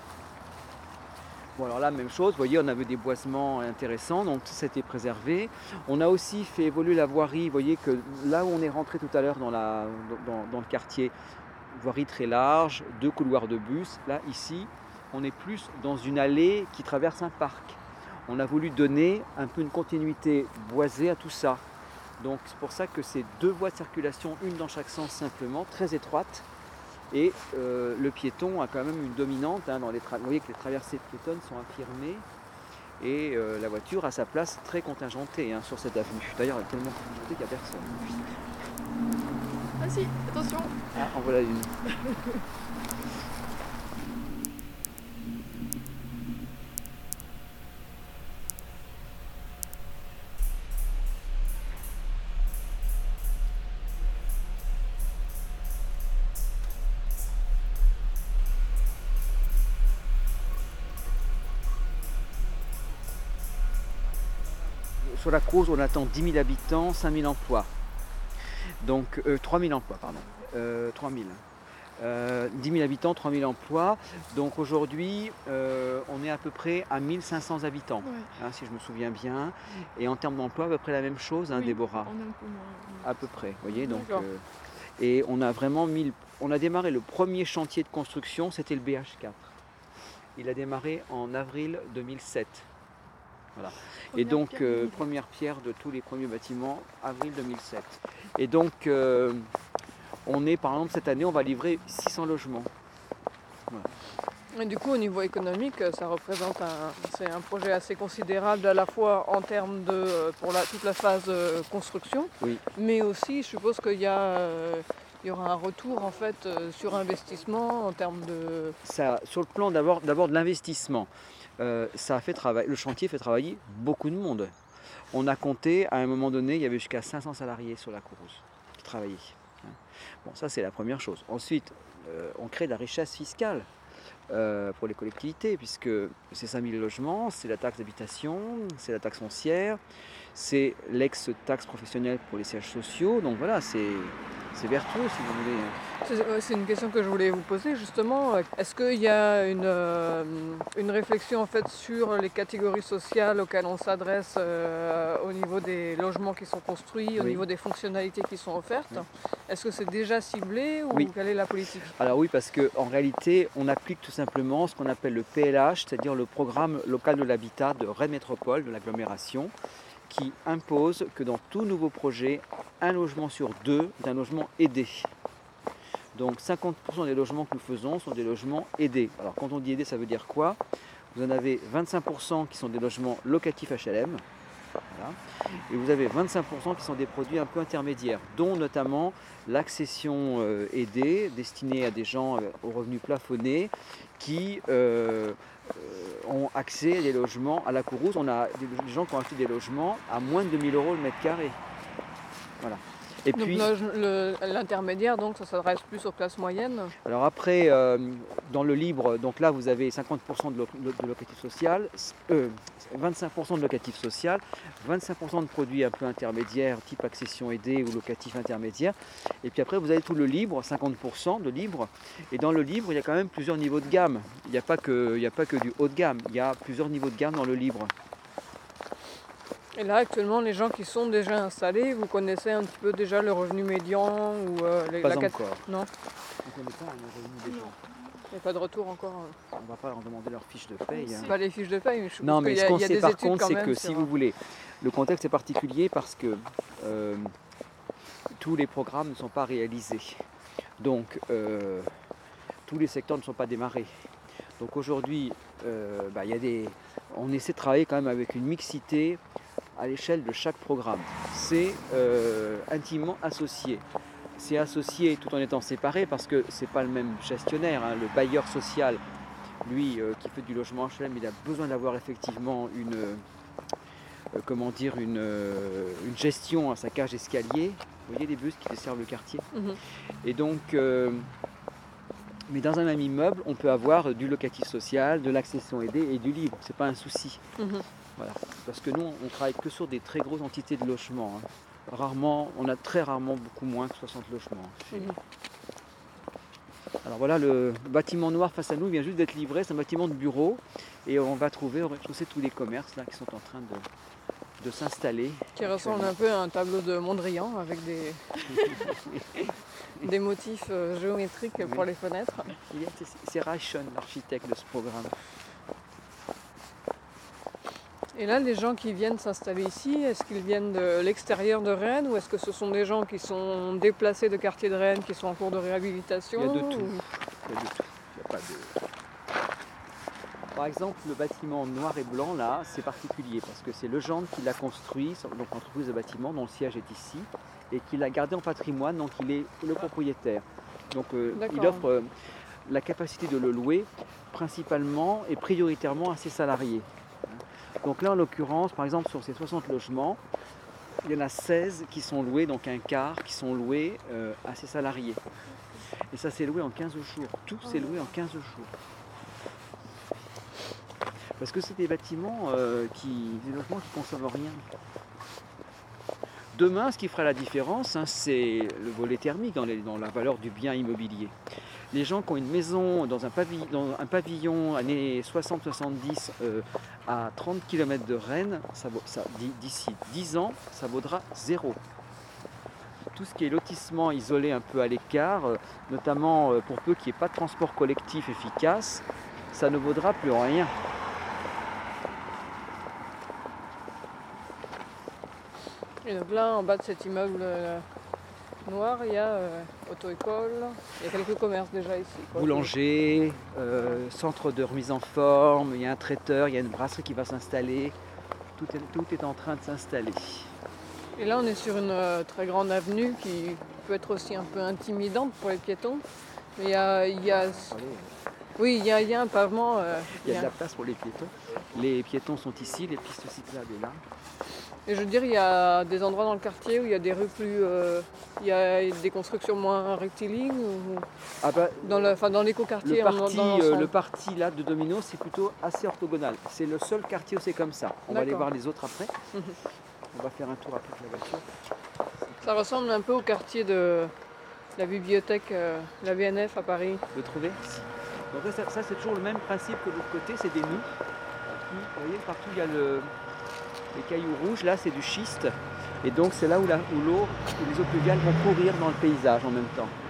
Bon, alors là, même chose, vous voyez, on avait des boisements intéressants, donc tout ça a été préservé. On a aussi fait évoluer la voirie, vous voyez que là où on est rentré tout à l'heure dans, la, dans, dans le quartier, voirie très large, deux couloirs de bus, là, ici, on est plus dans une allée qui traverse un parc. On a voulu donner un peu une continuité boisée à tout ça. Donc c'est pour ça que c'est deux voies de circulation, une dans chaque sens simplement, très étroites. Et euh, le piéton a quand même une dominante. Hein, dans les tra- Vous voyez que les traversées piétonnes sont affirmées. Et euh, la voiture a sa place très contingentée hein, sur cette avenue. D'ailleurs, elle est tellement contingentée qu'il n'y a personne. Ah si, attention. Ah, en voilà une. Sur la Cruz, on attend dix mille habitants, cinq mille emplois. Donc, euh, trois mille emplois, pardon. Euh, trois mille. Euh, dix mille habitants, trois mille emplois. Donc aujourd'hui, euh, on est à peu près à mille cinq cents habitants, Ouais. hein, si je me souviens bien. Et en termes d'emploi, à peu près la même chose, hein, Oui, Déborah. on a un peu moins. À peu près, vous voyez. Donc, D'accord. euh, et on a vraiment mis, le- on a démarré le premier chantier de construction, c'était le B H quatre. Il a démarré en avril deux mille sept. Voilà. Et Première donc, pierre euh, deux mille. première pierre de tous les premiers bâtiments, avril deux mille sept. Et donc, euh, on est, par exemple, cette année, on va livrer six cents logements. Et du coup, au niveau économique, ça représente un, c'est un projet assez considérable à la fois en termes de euh, pour la, toute la phase euh, construction, Oui. mais aussi, je suppose qu'il y a, euh, il y aura un retour en fait euh, sur investissement en termes de. Ça, sur le plan d'abord, d'abord de l'investissement, euh, ça a fait travailler, le chantier fait travailler beaucoup de monde. On a compté, à un moment donné, il y avait jusqu'à cinq cents salariés sur la Cruz qui travaillaient. hein. Bon, ça c'est la première chose. Ensuite, euh, on crée de la richesse fiscale. Euh, pour les collectivités, puisque c'est cinq mille logements, c'est la taxe d'habitation, c'est la taxe foncière, c'est l'ex-taxe professionnelle pour les sièges sociaux. Donc voilà, c'est, c'est vertueux si vous voulez. C'est ouais, c'est une question que je voulais vous poser justement. Est-ce qu'il y a une, euh, une réflexion en fait sur les catégories sociales auxquelles on s'adresse euh, au niveau des logements qui sont construits, au Oui. niveau des fonctionnalités qui sont offertes? Oui. Est-ce que c'est déjà ciblé ou Oui. quelle est la politique? Alors oui, parce qu'en réalité, on applique tout simplement ce qu'on appelle le P L H, c'est-à-dire le programme local de l'habitat de Rennes Métropole, de l'agglomération, qui impose que dans tout nouveau projet, un logement sur deux est un logement aidé. Donc cinquante pour cent des logements que nous faisons sont des logements aidés. Alors quand on dit aidé, ça veut dire quoi? Vous en avez vingt-cinq pour cent qui sont des logements locatifs H L M, voilà. Et vous avez vingt-cinq pour cent qui sont des produits un peu intermédiaires, dont notamment l'accession euh, aidée, destinée à des gens euh, aux revenus plafonnés, qui euh, euh, ont accès à des logements à la Cruz. On a des, des gens qui ont acheté des logements à moins de deux mille euros le mètre carré. Voilà. Et Donc puis, le- le- l'intermédiaire, donc ça s'adresse plus aux classes moyennes. alors après, euh, dans le libre, donc là vous avez cinquante pour cent de, lo- de locatif social, euh, vingt-cinq pour cent de locatif social, vingt-cinq pour cent de produits un peu intermédiaires, type accession aidée ou locatif intermédiaire. Et puis après vous avez tout le libre, cinquante pour cent de libre. Et dans le libre, il y a quand même plusieurs niveaux de gamme. Il n'y a pas que, il n'y a pas que du haut de gamme, il y a plusieurs niveaux de gamme dans le libre. Et là, actuellement, les gens qui sont déjà installés, vous connaissez un petit peu déjà le revenu médian ou euh, les, Pas la cat- encore. Non, On ne connaît pas le revenu des gens. il n'y a pas de retour encore. euh. On ne va pas leur demander leur fiche de paye. hein. Pas les fiches de paye, mais je suppose Non, mais qu'il y ce a, qu'on il y a sait des par études contre, quand c'est même que sur- si vous voulez, le contexte est particulier parce que euh, tous les programmes ne sont pas réalisés. Donc, euh, tous les secteurs ne sont pas démarrés. Donc aujourd'hui, euh, bah, il y a des, on essaie de travailler quand même avec une mixité à l'échelle de chaque programme. C'est euh, intimement associé. C'est associé tout en étant séparé parce que ce n'est pas le même gestionnaire. hein. Le bailleur social, lui, euh, qui fait du logement H L M, il a besoin d'avoir effectivement une, euh, comment dire, une, euh, une gestion à sa cage d'escalier. Vous voyez les bus qui desservent le quartier. Mhm. Et donc, euh, mais dans un même immeuble, on peut avoir du locatif social, de l'accession aidée et du libre. C'est pas un souci. Mhm. Voilà. Parce que nous, on travaille que sur des très grosses entités de logement. hein. Rarement, on a très rarement beaucoup moins que soixante logements. chez- Mhm. Alors voilà, le bâtiment noir face à nous vient juste d'être livré. C'est un bâtiment de bureau. Et on va trouver au rez-de-chaussée tous les commerces là, qui sont en train de, de s'installer. Qui ressemble un peu à un tableau de Mondrian avec des. des motifs euh, géométriques Oui. pour les fenêtres. Il y a- c'est- C'est Reichen, l'architecte de ce programme. Et là, les gens qui viennent s'installer ici, est-ce qu'ils viennent de l'extérieur de Rennes ou est-ce que ce sont des gens qui sont déplacés de quartier de Rennes, qui sont en cours de réhabilitation? Il y a de tout. ou- Il y a de tout. Il y a pas de- Par exemple, le bâtiment noir et blanc, là, c'est particulier parce que c'est Legendre qui l'a construit, donc l'entreprise de bâtiment dont le siège est ici, et qui l'a gardé en patrimoine, donc il est le propriétaire. Donc euh, il D'accord. offre euh, la capacité de le louer principalement et prioritairement à ses salariés. Donc là, en l'occurrence, par exemple, sur ces soixante logements, il y en a seize qui sont loués, donc un quart qui sont loués euh, à ses salariés. Et ça s'est loué en quinze jours. Tout s'est loué en quinze jours. Parce que c'est des bâtiments, euh, qui, des logements qui ne consomment rien. Demain, ce qui fera la différence, hein, c'est le volet thermique dans, les- dans la valeur du bien immobilier. Les gens qui ont une maison dans un pavillon, dans un pavillon années soixante soixante-dix euh, à trente kilomètres de Rennes, ça vaut- ça- d'i- d'ici dix ans, ça vaudra zéro. Tout ce qui est lotissement isolé un peu à l'écart, euh, notamment euh, pour peu qu'il n'y ait pas de transport collectif efficace, ça ne vaudra plus rien. Et donc là, en bas de cet immeuble euh, noir, il y a euh, auto-école, il y a quelques commerces déjà ici. quoi. Boulanger, euh, centre de remise en forme, il y a un traiteur, il y a une brasserie qui va s'installer. Tout est, tout est en train de s'installer. Et là, on est sur une euh, très grande avenue qui peut être aussi un peu intimidante pour les piétons. Mais il y a, il y a- oui, il y a, il y a un pavement. euh, Il y a il y de a- la place pour les piétons. Les piétons sont ici, les pistes cyclables sont là. Et je veux dire, il y a des endroits dans le quartier où il y a des rues plus. euh, il y a des constructions moins rectilignes ou Ah bah, dans le, enfin, dans l'écoquartier le, en- parti, dans euh, l'ensemble. le parti là de Domino, c'est plutôt assez orthogonal. C'est le seul quartier où c'est comme ça. On va aller D'accord. voir les autres après. Mhm. On va faire un tour après avec la voiture. Ça ressemble un peu au quartier de la bibliothèque, euh, la B N F à Paris. Vous trouvez Donc là, ça, ça, c'est toujours le même principe que de l'autre côté, c'est des nids. Qui, vous voyez, partout il y a le, les cailloux rouges, là c'est du schiste. Et donc c'est là où, la- où l'eau, où les eaux pluviales vont courir dans le paysage en même temps.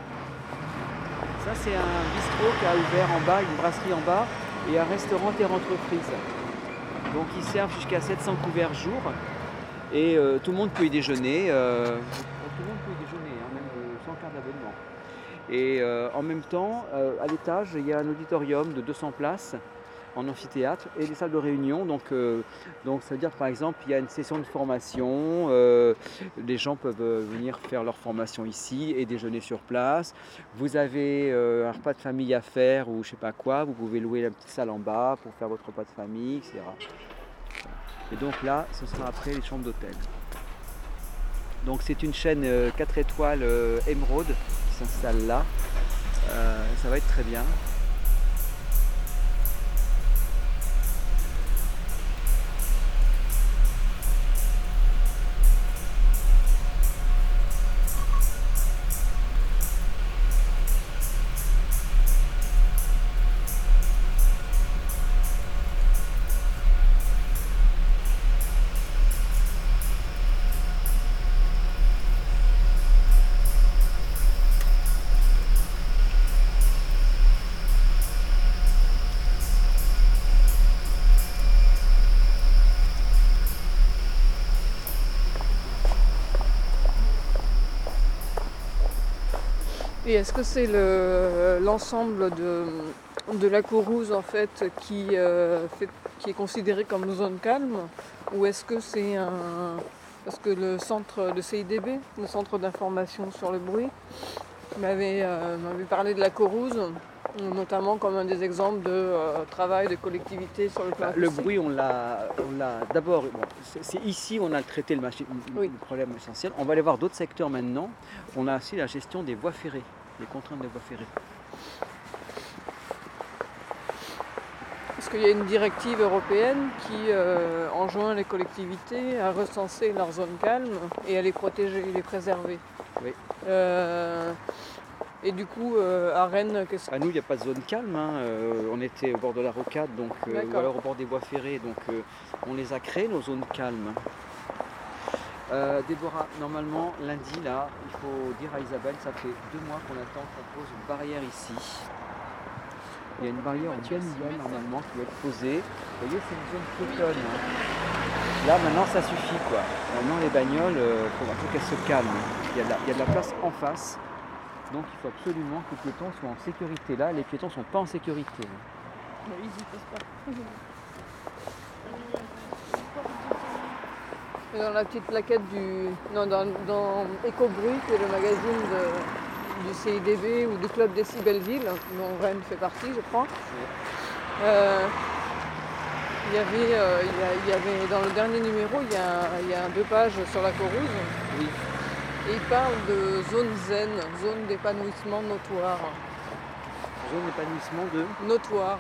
Ça c'est un bistrot qui a ouvert en bas, une brasserie en bas, et un restaurant terre entreprise. Donc ils servent jusqu'à sept cents couverts jour. Et euh, tout le monde peut y déjeuner. euh, tout le monde peut y déjeuner, hein, même euh, sans carte d'abonnement. Et euh, en même temps, euh, à l'étage, il y a un auditorium de deux cents places en amphithéâtre et des salles de réunion. Donc, euh, donc ça veut dire par exemple, il y a une session de formation, euh, les gens peuvent euh, venir faire leur formation ici et déjeuner sur place. Vous avez euh, un repas de famille à faire ou je sais pas quoi, vous pouvez louer la petite salle en bas pour faire votre repas de famille, et cetera. Et donc là, ce sera après les chambres d'hôtel. Donc c'est une chaîne euh, quatre étoiles euh, émeraude qui s'installe là. Euh, ça va être très bien. Et est-ce que c'est le- l'ensemble de, de la Courrouze en fait qui, euh, fait qui est considéré comme zone calme ou est-ce que c'est un... Parce que le centre de C I D B, le centre d'information sur le bruit, m'avait euh, m'avait parlé de la Courrouze, notamment comme un des exemples de euh, travail de collectivité sur le plan Bah, le acoustique. bruit, on l'a, on l'a d'abord. Bon, c'est, c'est ici on a traité le, machi- le- Oui. le problème essentiel. On va aller voir d'autres secteurs maintenant. On a aussi la gestion des voies ferrées, les contraintes des voies ferrées. Parce qu'il y a une directive européenne qui euh, enjoint les collectivités à recenser leurs zones calmes et à les protéger, les préserver. Oui. Euh, et du coup, euh, à Rennes, qu'est-ce À nous, il n'y a pas de zone calme. hein. Euh, on était au bord de la rocade, donc, euh, ou D'accord. alors au bord des voies ferrées. Donc, euh, on les a créées, nos zones calmes. Euh, Déborah, normalement, lundi, là, il faut dire à Isabelle, ça fait deux mois qu'on attend qu'on pose une barrière ici. Il y a une barrière en Galienne, normalement, qui va être posée. Vous voyez, c'est une zone piétonne. Hein. Là, maintenant, ça suffit, quoi. Maintenant, les bagnoles, il euh, faut, faut qu'elles se calment. Il y, a de la, il y a de la place en face. Donc, il faut absolument que les piétons soient en sécurité. Là, les piétons ne sont pas en sécurité. Bah, ils y passent pas. Dans la petite plaquette du. Non, dans, dans Éco-Bruit, qui est le magazine de, du C I D B ou du Club Décibelville, dont Rennes fait partie, je crois. Euh, il, y avait, euh, il, y a, il y avait, dans le dernier numéro, il y a, il y a deux pages sur la Corouze. Oui. Et il parle de zone zen, zone d'épanouissement notoire. Zone d'épanouissement de Notoire.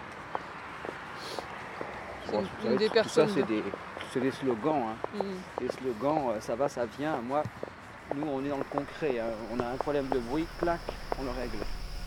C'est bon, une, une des tout personnes. ça, c'est des, c'est des slogans. Hein. Mm. Les slogans, ça va, ça vient. Moi, nous, on est dans le concret. Hein. On a un problème de bruit, clac, on le règle.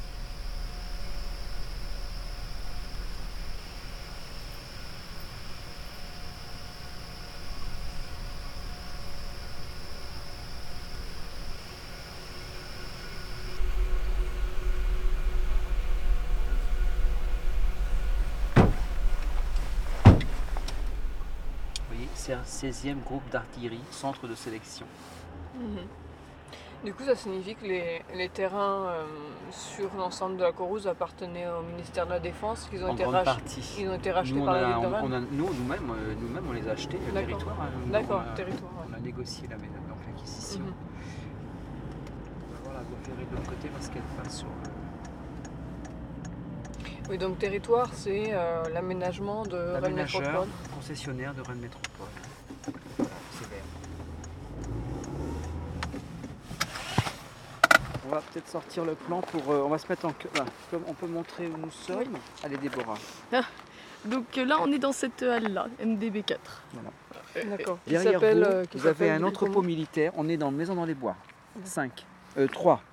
C'est un seizième groupe d'artillerie, centre de sélection. Mmh. Du coup, ça signifie que les, les terrains euh, sur l'ensemble de la Corouze appartenaient au ministère de la Défense, qu'ils ont, en été, grande rach... partie. Ils ont été rachetés nous, par a, la ville de on, Rennes. on a, Nous, nous-mêmes, euh, nous-mêmes, on les a achetés, le territoire. Hein, D'accord, on a, territoire. Ouais. On a négocié la, donc, l'acquisition. Mmh. On va voir la voie ferrée de l'autre côté parce qu'elle passe sur... Oui, donc territoire, c'est euh, l'aménagement de Rennes Métropole. Concessionnaire de Rennes Métropole. Voilà, c'est vert. On va peut-être sortir le plan pour... Euh, on va se mettre en... Voilà, comme on peut montrer où nous sommes. Oui. Allez, Déborah. Ah, donc là, on est dans cette halle-là, M D B quatre. Voilà. D'accord. Derrière vous, euh, vous avez un entrepôt militaire. On est dans Maison dans les Bois. cinq. Euh, trois.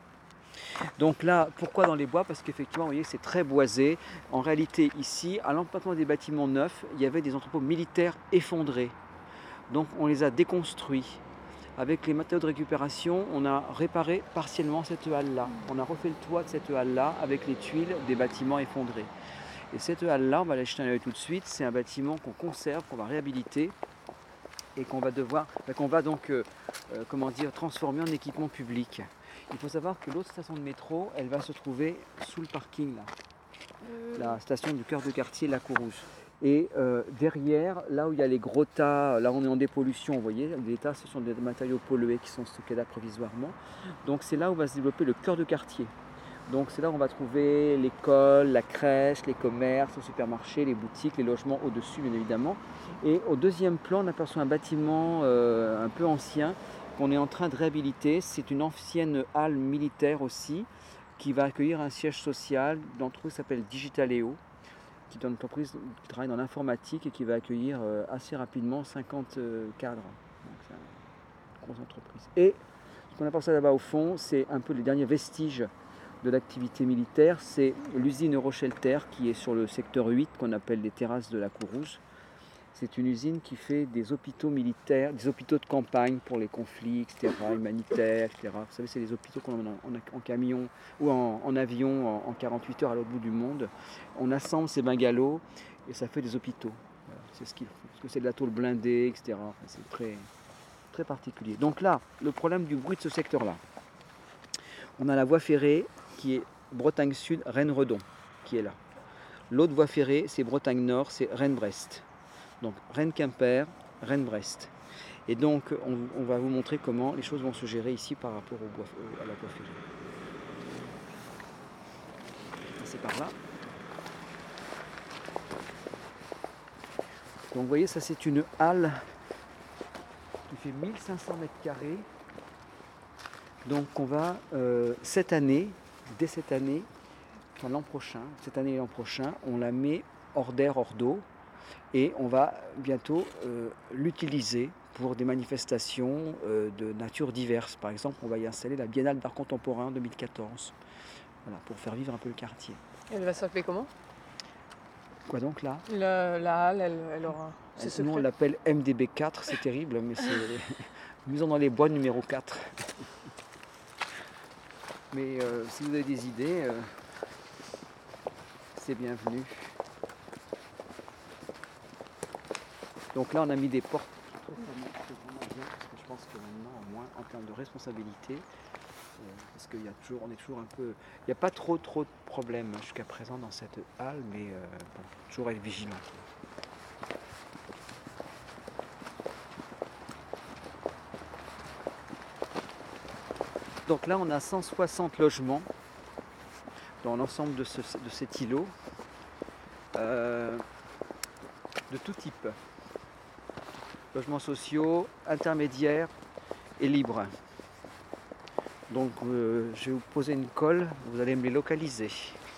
Donc là, pourquoi dans les bois? Parce qu'effectivement, vous voyez, c'est très boisé. En réalité, ici, à l'emplacement des bâtiments neufs, il y avait des entrepôts militaires effondrés. Donc on les a déconstruits. Avec les matériaux de récupération, on a réparé partiellement cette halle-là. On a refait le toit de cette halle-là avec les tuiles des bâtiments effondrés. Et cette halle-là, on va aller jeter un œil tout de suite, c'est un bâtiment qu'on conserve, qu'on va réhabiliter et qu'on va devoir, qu'on va donc, euh, euh, comment dire, transformer en équipement public. Il faut savoir que l'autre station de métro, elle va se trouver sous le parking, là. Euh... La station du cœur de quartier, la Corouze. Et euh, derrière, là où il y a les gros tas, là on est en dépollution, vous voyez, les tas, ce sont des matériaux pollués qui sont stockés là provisoirement. Donc c'est là où va se développer le cœur de quartier. Donc c'est là où on va trouver l'école, la crèche, les commerces, les supermarchés, les boutiques, les logements au-dessus bien évidemment. Et au deuxième plan, on aperçoit un bâtiment euh, un peu ancien qu'on est en train de réhabiliter. C'est une ancienne halle militaire aussi, qui va accueillir un siège social d'entre eux qui s'appelle Digitaléo, qui est une entreprise qui travaille dans l'informatique et qui va accueillir euh, assez rapidement cinquante euh, cadres. Donc c'est une grosse entreprise. Et ce qu'on aperçoit là-bas au fond, c'est un peu les derniers vestiges de l'activité militaire. C'est l'usine Euroshelter qui est sur le secteur huit, qu'on appelle les terrasses de la Corouze. C'est une usine qui fait des hôpitaux militaires, des hôpitaux de campagne pour les conflits, et cetera, humanitaires, et cetera. Vous savez, c'est les hôpitaux qu'on emmène en, en, en camion ou en, en avion en, en quarante-huit heures à l'autre bout du monde. On assemble ces bungalows et ça fait des hôpitaux. Voilà, c'est ce qu'il faut. Parce que c'est de la tôle blindée, et cetera. Enfin, c'est très, très particulier. Donc là, le problème du bruit de ce secteur-là. On a la voie ferrée qui est Bretagne Sud, Rennes-Redon, qui est là. L'autre voie ferrée, c'est Bretagne Nord, c'est Rennes-Brest. Donc Rennes-Quimper, Rennes-Brest. Et donc on, on va vous montrer comment les choses vont se gérer ici par rapport au bois, à la voie ferrée. C'est par là. Donc vous voyez, ça c'est une halle qui fait mille cinq cents mètres carrés. Donc on va euh, cette année, dès cette année, enfin l'an prochain, cette année et l'an prochain, on la met hors d'air, hors d'eau. Et on va bientôt euh, l'utiliser pour des manifestations euh, de nature diverses. Par exemple, on va y installer la Biennale d'art contemporain deux mille quatorze, voilà, pour faire vivre un peu le quartier. Elle va s'appeler comment? Quoi donc là? La, la halle, elle, elle aura... C'est Nous on l'appelle M D B quatre, c'est terrible, mais c'est... Maison dans les bois numéro quatre. Mais euh, si vous avez des idées, euh, c'est bienvenu. Donc là on a mis des portes. C'est vraiment bien parce que je pense que maintenant, au moins en termes de responsabilité, euh, parce qu'il y a toujours, on est toujours un peu. Il n'y a pas trop trop de problèmes jusqu'à présent dans cette halle, mais euh, bon, toujours être vigilant. Donc là, on a cent soixante logements dans l'ensemble de, ce, de cet îlot, euh, de tout type. Logements sociaux, intermédiaires et libres. Donc euh, je vais vous poser une colle, vous allez me les localiser.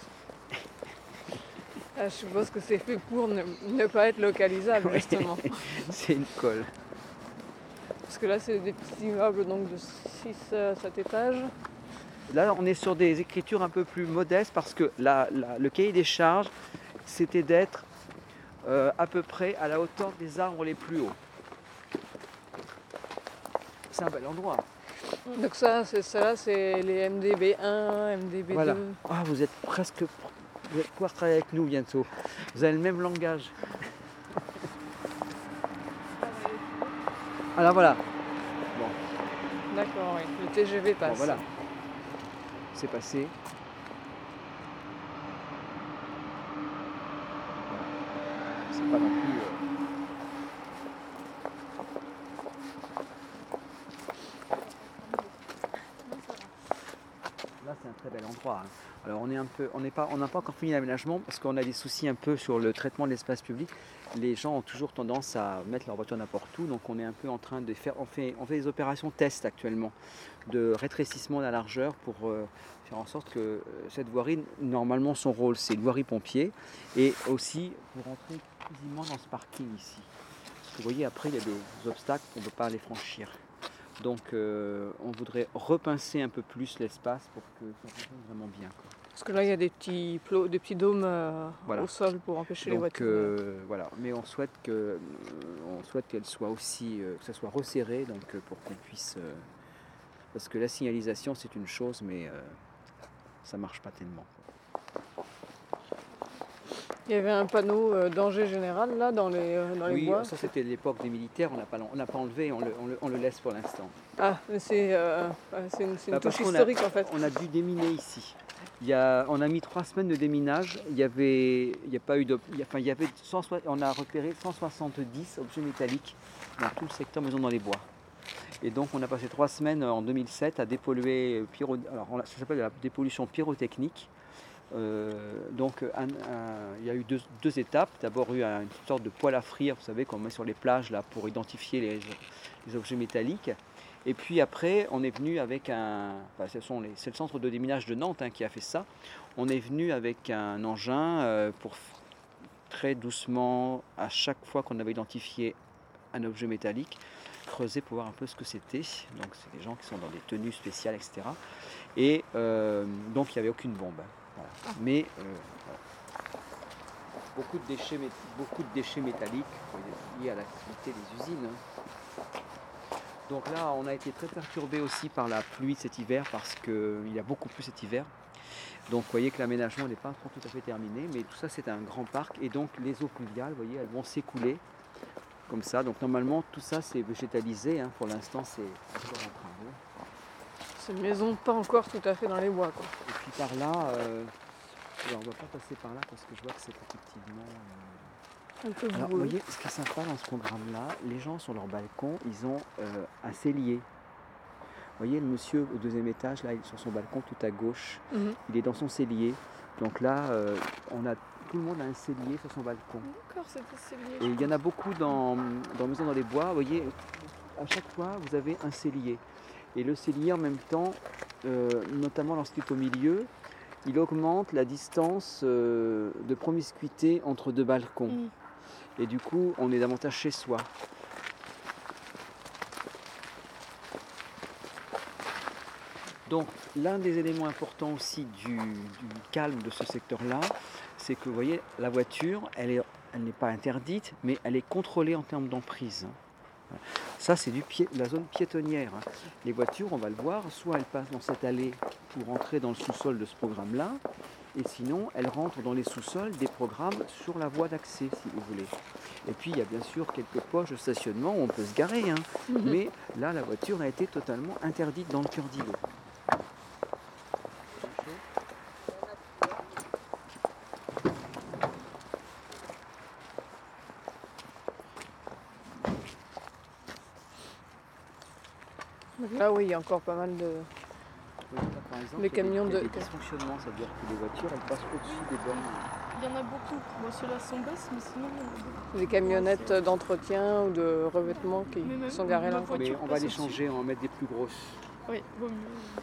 Ah, je suppose que c'est fait pour ne, ne pas être localisable, justement. C'est une colle. Parce que là, c'est des petits immeubles donc, de six à sept étages. Là, on est sur des écritures un peu plus modestes parce que la, la, le cahier des charges, c'était d'être euh, à peu près à la hauteur des arbres les plus hauts. C'est un bel endroit. Donc ça, c'est ça là, c'est les M D B un, M D B deux. Voilà. Ah, vous êtes presque... Vous allez pouvoir travailler avec nous bientôt. Vous avez le même langage. Alors voilà. Bon. D'accord, oui. Le T G V passe. Bon, voilà. C'est passé. C'est pas non plus... Euh... Là, c'est un très bel endroit. Hein. Alors, on est un peu, on n'est pas, on n'a pas encore fini l'aménagement parce qu'on a des soucis un peu sur le traitement de l'espace public. Les gens ont toujours tendance à mettre leur voiture n'importe où, donc on est un peu en train de faire, on fait, on fait des opérations test actuellement de rétrécissement de la largeur pour euh, faire en sorte que euh, cette voirie, normalement, son rôle, c'est une voirie pompier et aussi pour rentrer quasiment dans ce parking ici. Parce que vous voyez, après, il y a des obstacles, on ne peut pas les franchir. Donc euh, on voudrait repincer un peu plus l'espace pour que ça fonctionne vraiment bien. Quoi. Parce que là, il y a des petits, plots, des petits dômes euh, voilà. au sol pour empêcher Donc, les voitures. Euh, voilà. Mais on souhaite que, euh, on souhaite qu'elle soit aussi, euh, que ça soit resserré, donc euh, pour qu'on puisse, euh, parce que la signalisation c'est une chose, mais euh, ça marche pas tellement. Quoi. Il y avait un panneau euh, danger général là dans les, euh, dans les oui, bois. Oui, ça c'était l'époque des militaires, on n'a pas, on pas enlevé, on le, on, le, on le laisse pour l'instant. Ah, c'est euh, une, une bah, touche historique a, en fait. On a dû déminer ici. Il y a, on a mis trois semaines de déminage, il y avait, il y a pas eu de, il y a, enfin, il y avait cent, on a repéré cent soixante-dix objets métalliques dans tout le secteur maison dans les bois. Et donc on a passé trois semaines en deux mille sept à dépolluer, pyro, alors ça s'appelle la dépollution pyrotechnique. Euh, donc un, un, il y a eu deux, deux étapes. D'abord eu un, une sorte de poêle à frire, vous savez, qu'on met sur les plages là, pour identifier les, les objets métalliques. Et puis après, on est venu avec un... Enfin, ce sont les, c'est le centre de déminage de Nantes hein, qui a fait ça. On est venu avec un engin euh, pour très doucement, à chaque fois qu'on avait identifié un objet métallique, creuser pour voir un peu ce que c'était. Donc c'est des gens qui sont dans des tenues spéciales, et cetera. Et euh, donc il n'y avait aucune bombe. Voilà. Mais euh, voilà. beaucoup, de déchets, beaucoup de déchets métalliques liés à l'activité des usines. Donc là, on a été très perturbé aussi par la pluie de cet hiver parce qu'il y a beaucoup plu cet hiver. Donc vous voyez que l'aménagement n'est pas encore tout à fait terminé, mais tout ça c'est un grand parc et donc les eaux pluviales, vous voyez, elles vont s'écouler comme ça. Donc normalement tout ça c'est végétalisé, hein. Pour l'instant c'est encore en travaux. C'est une maison pas encore tout à fait dans les bois, quoi. Et puis par là, euh, alors on ne va pas passer par là parce que je vois que c'est effectivement... Euh... Un peu alors vous voyez, ce qui est sympa dans ce programme-là, les gens sur leur balcon, ils ont euh, un cellier. Vous voyez le monsieur au deuxième étage, là, il est sur son balcon tout à gauche, mm-hmm. Il est dans son cellier. Donc là, euh, on a, tout le monde a un cellier sur son balcon. D'accord, c'est un cellier. Et il y en a beaucoup dans, dans Maison dans les bois. Vous voyez, à chaque fois, vous avez un cellier. Et le cellier, en même temps, euh, notamment lorsqu'il est au milieu, il augmente la distance euh, de promiscuité entre deux balcons. Mm. Et du coup, on est davantage chez soi. Donc, l'un des éléments importants aussi du, du calme de ce secteur-là, c'est que vous voyez, la voiture, elle est, elle n'est pas interdite, mais elle est contrôlée en termes d'emprise. Voilà. Ça, c'est du pied, la zone piétonnière. Hein. Les voitures, on va le voir, soit elles passent dans cette allée pour rentrer dans le sous-sol de ce programme-là, et sinon, elles rentrent dans les sous-sols des programmes sur la voie d'accès, si vous voulez. Et puis, il y a bien sûr quelques poches de stationnement où on peut se garer, hein. Mm-hmm. Mais là, la voiture a été totalement interdite dans le cœur d'îlot. Là, oui, il y a encore pas mal de... Oui, là, par exemple, les camions il y a de... des dysfonctionnements, c'est-à-dire que les voitures, elles passent au-dessus des bornes. Il y en a beaucoup. Moi, ceux-là sont basses, mais sinon, il y en a beaucoup. Des camionnettes d'entretien ou de revêtement qui même, sont garées là. Mais on va les changer, on va mettre des plus grosses. Oui, vaut mieux.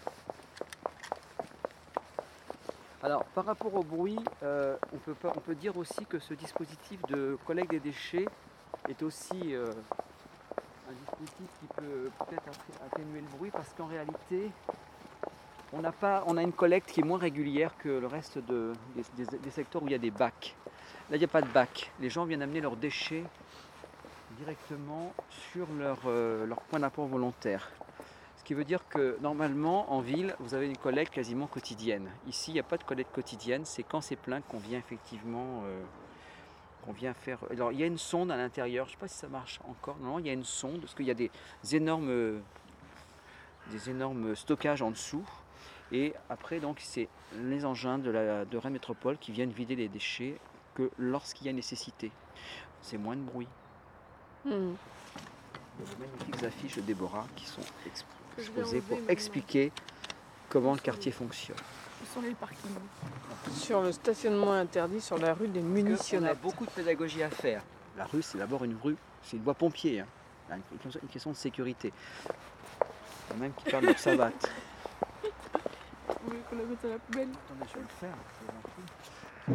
Alors, par rapport au bruit, euh, on, peut pas, on peut dire aussi que ce dispositif de collecte des déchets est aussi euh, un dispositif qui peut peut-être atténuer le bruit, parce qu'en réalité, on a, pas, on a une collecte qui est moins régulière que le reste de, des, des, des secteurs où il y a des bacs. Là, il n'y a pas de bac. Les gens viennent amener leurs déchets directement sur leur, euh, leur point d'apport volontaire. Ce qui veut dire que normalement, en ville, vous avez une collecte quasiment quotidienne. Ici, il n'y a pas de collecte quotidienne. C'est quand c'est plein qu'on vient effectivement... Euh, qu'on vient faire... Alors, il y a une sonde à l'intérieur. Je ne sais pas si ça marche encore. Non, il y a une sonde, parce qu'il y a des énormes, des énormes stockages en dessous. Et après, donc, c'est les engins de la de Rennes Métropole qui viennent vider les déchets que lorsqu'il y a nécessité. C'est moins de bruit. Mmh. Il y a de magnifiques affiches de Déborah qui sont exposées pour expliquer comment le quartier fonctionne. Sur les parkings. Sur le stationnement interdit sur la rue des Munitionnettes. On a beaucoup de pédagogie à faire. La rue, c'est d'abord une rue, c'est une voie pompier. Hein. Il y a une question de sécurité. Il y en a même qui perdent leur savate. Vous voulez qu'on la mette à la poubelle? Attendez, je vais le faire. Il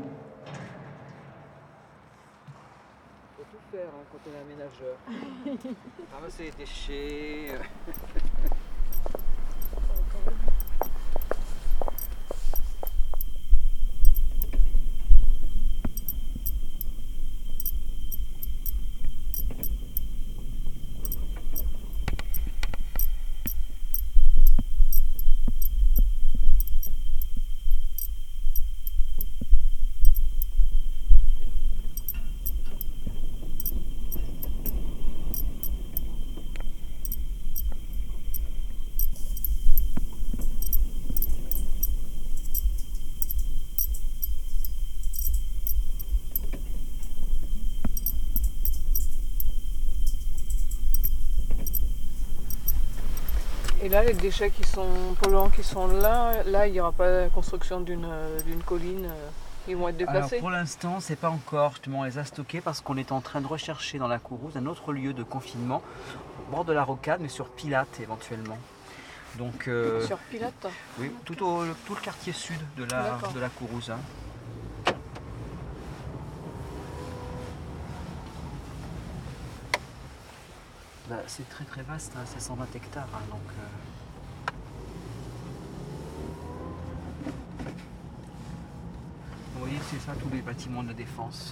faut tout faire hein, quand on est aménageur. Ramasser les déchets. Et là, les déchets qui sont polluants qui sont là, là, il n'y aura pas la construction d'une d'une colline, ils vont être déplacés. Alors pour l'instant, c'est pas encore, justement, on les a stockés parce qu'on est en train de rechercher dans la Courrouze un autre lieu de confinement, au bord de la rocade, mais sur Pilate éventuellement. Donc, euh, sur Pilate? Oui, tout, au, tout le quartier sud de la, de la Courrouze. Hein. Bah, c'est très très vaste, hein, c'est cent vingt hectares. Hein, donc, euh... Vous voyez, c'est ça, tous les bâtiments de la Défense.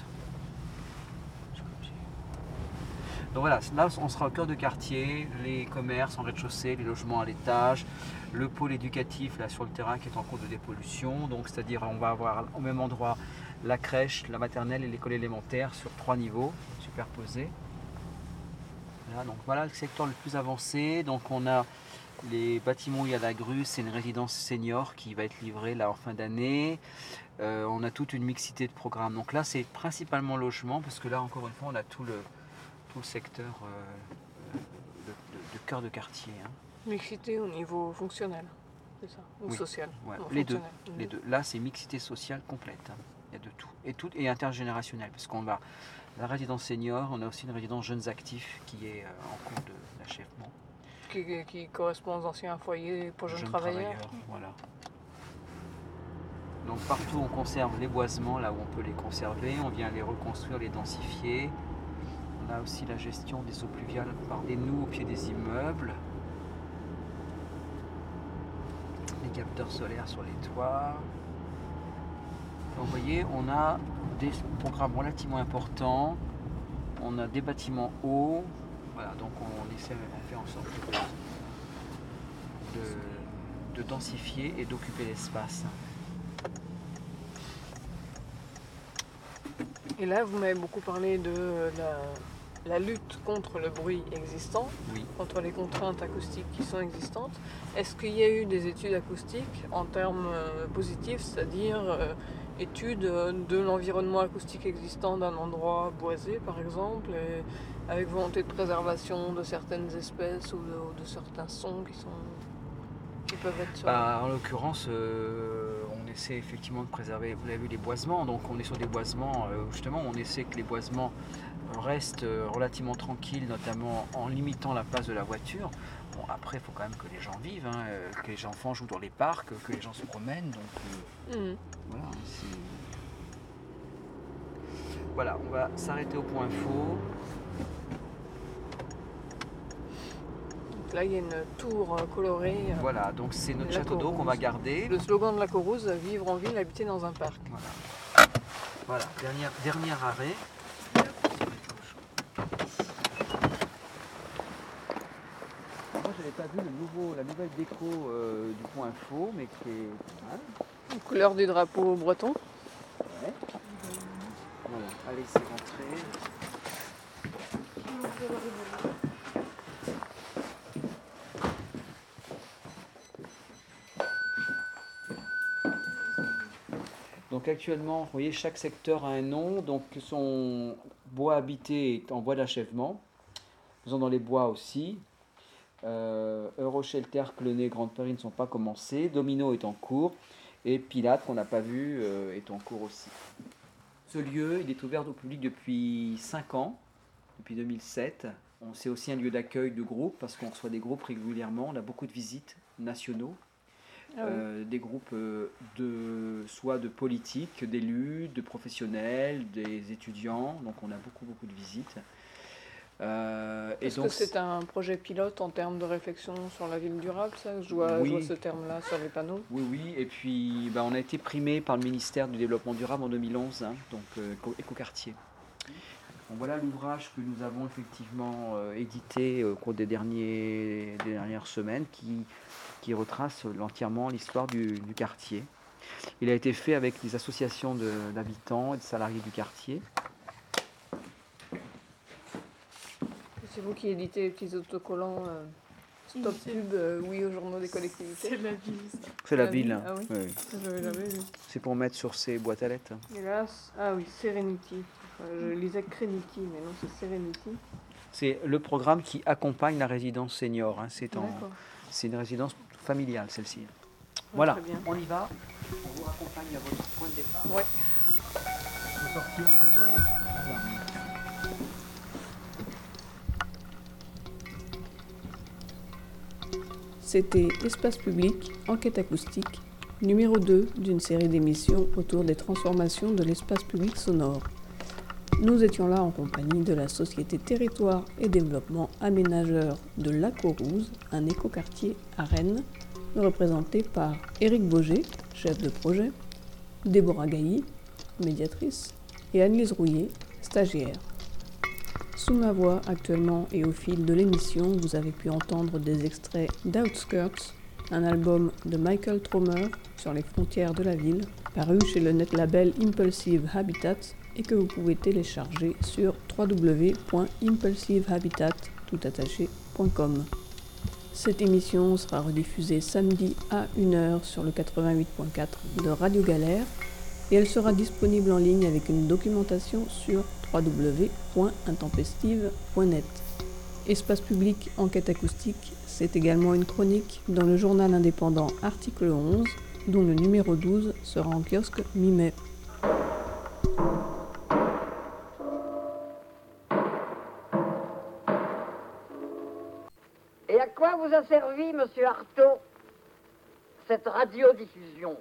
Donc voilà, là on sera au cœur de quartier, les commerces en rez-de-chaussée, les logements à l'étage, le pôle éducatif là sur le terrain qui est en cours de dépollution. Donc c'est-à-dire on va avoir au même endroit la crèche, la maternelle et l'école élémentaire sur trois niveaux superposés. Là, donc voilà le secteur le plus avancé. Donc on a les bâtiments où il y a la grue, c'est une résidence senior qui va être livrée là en fin d'année. Euh, on a toute une mixité de programmes. Donc là c'est principalement logement parce que là encore une fois on a tout le tout le secteur euh, de, de, de cœur de quartier. Hein. Mixité au niveau fonctionnel, c'est ça, ou oui. social. Ouais. Non, les, deux, les deux. Là, c'est mixité sociale complète. Hein. Il y a de tout. Et, tout, et intergénérationnel, parce qu'on a la résidence senior, on a aussi une résidence jeunes actifs qui est euh, en cours d'achèvement. Qui, qui correspond aux anciens foyers pour jeunes, jeunes travailleurs. travailleurs. Voilà. Donc partout, on conserve les boisements, là où on peut les conserver. On vient les reconstruire, les densifier. On a aussi la gestion des eaux pluviales par des noues au pied des immeubles. Les capteurs solaires sur les toits. Donc, vous voyez, on a des programmes relativement importants. On a des bâtiments hauts, Voilà, donc on essaie, on fait en sorte de, de, de densifier et d'occuper l'espace. Et là, vous m'avez beaucoup parlé de la, la lutte contre le bruit existant, Oui. contre les contraintes acoustiques qui sont existantes. Est-ce qu'il y a eu des études acoustiques en termes euh, positifs, c'est-à-dire euh, études de l'environnement acoustique existant d'un endroit boisé, par exemple, et avec volonté de préservation de certaines espèces ou de, ou de certains sons qui, sont, qui peuvent être sur... Bah, en l'occurrence, euh, on essaie effectivement de préserver, vous l'avez vu, les boisements. Donc on est sur des boisements, euh, justement, on essaie que les boisements restent relativement tranquilles, notamment en limitant la place de la voiture. Bon, après, il faut quand même que les gens vivent, hein, euh, que les enfants jouent dans les parcs, que les gens se promènent. Donc euh, Mmh. voilà, c'est... Voilà, on va s'arrêter au point faux. Donc là, il y a une tour euh, colorée. euh, Voilà, donc c'est notre La château d'eau qu'on va Courrouze. garder. Le slogan de la Courrouze, vivre en ville, habiter dans un parc. Voilà, voilà dernier, dernier arrêt. Moi, j'avais pas vu le nouveau, la nouvelle déco euh, du point faux, mais qui est pas mal. Couleur du drapeau breton. Ouais. Voilà, allez, c'est rentré. Donc actuellement, vous voyez, chaque secteur a un nom. Donc son bois habité est en voie d'achèvement. Nous sommes dans les bois aussi. Euh, Euroshelter, Clenay, Grande Prairie ne sont pas commencés. Domino est en cours. Et Pilate, qu'on n'a pas vu, euh, est en cours aussi. Ce lieu, il est ouvert au public depuis cinq ans, depuis deux mille sept. C'est aussi un lieu d'accueil de groupes parce qu'on reçoit des groupes régulièrement. On a beaucoup de visites nationaux. Ah oui. Euh, des groupes euh, de, soit de politiques, d'élus, de professionnels, des étudiants. Donc on a beaucoup beaucoup de visites. Euh, et Est-ce donc que c'est un projet pilote en termes de réflexion sur la ville durable, ça? Je vois, Oui. je vois ce terme-là sur les panneaux. oui, oui. Et puis bah, on a été primé par le ministère du Développement durable en deux mille onze, hein, donc euh, éco- écoquartier. Donc, voilà l'ouvrage que nous avons effectivement euh, édité au cours des, derniers, des dernières semaines qui, qui retrace entièrement l'histoire du, du quartier. Il a été fait avec des associations de- d'habitants et de salariés du quartier. C'est vous qui éditez les petits autocollants euh, Stop C'est- Pub, euh, oui aux journaux des collectivités. C'est la ville. ça. C'est la La ville, ville. ah oui. Oui. Ça, j'avais jamais vu. C'est pour mettre sur ces boîtes à lettres. Hélas, ah oui, Serenity. Enfin, je lisais Crenity, mais non, c'est Serenity. C'est le programme qui accompagne la résidence senior. hein. C'est en- D'accord. c'est une résidence familiale, celle-ci. Ah, Voilà, très bien. on y va. On vous accompagne à votre point de départ. Ouais. Faut sortir pour, euh, l'alarme. C'était Espace Public, Enquête acoustique, numéro deux d'une série d'émissions autour des transformations de l'espace public sonore. Nous étions là en compagnie de la Société Territoire et Développement Aménageur de La Courrouze, un écoquartier à Rennes, représenté par Éric Boger, chef de projet, Déborah Gailly, médiatrice, et Annelise Rouillet, stagiaire. Sous ma voix actuellement et au fil de l'émission, vous avez pu entendre des extraits d'Outskirts, un album de Michael Tromer sur les frontières de la ville, paru chez le net label Impulsive Habitat et que vous pouvez télécharger sur w w w point impulsivehabitat tout attaché point com. Cette émission sera rediffusée samedi à une heure sur le quatre-vingt-huit point quatre de Radio Galère et elle sera disponible en ligne avec une documentation sur w w w point intempestive point net. Espace public, enquête acoustique, c'est également une chronique dans le journal indépendant Article onze, dont le numéro douze sera en kiosque mi-mai. Et à quoi vous a servi, monsieur Artaud, cette radiodiffusion?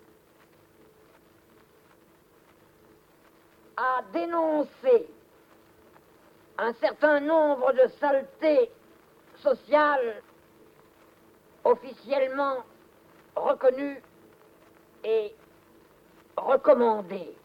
À dénoncer un certain nombre de saletés sociales officiellement reconnues et recommandées.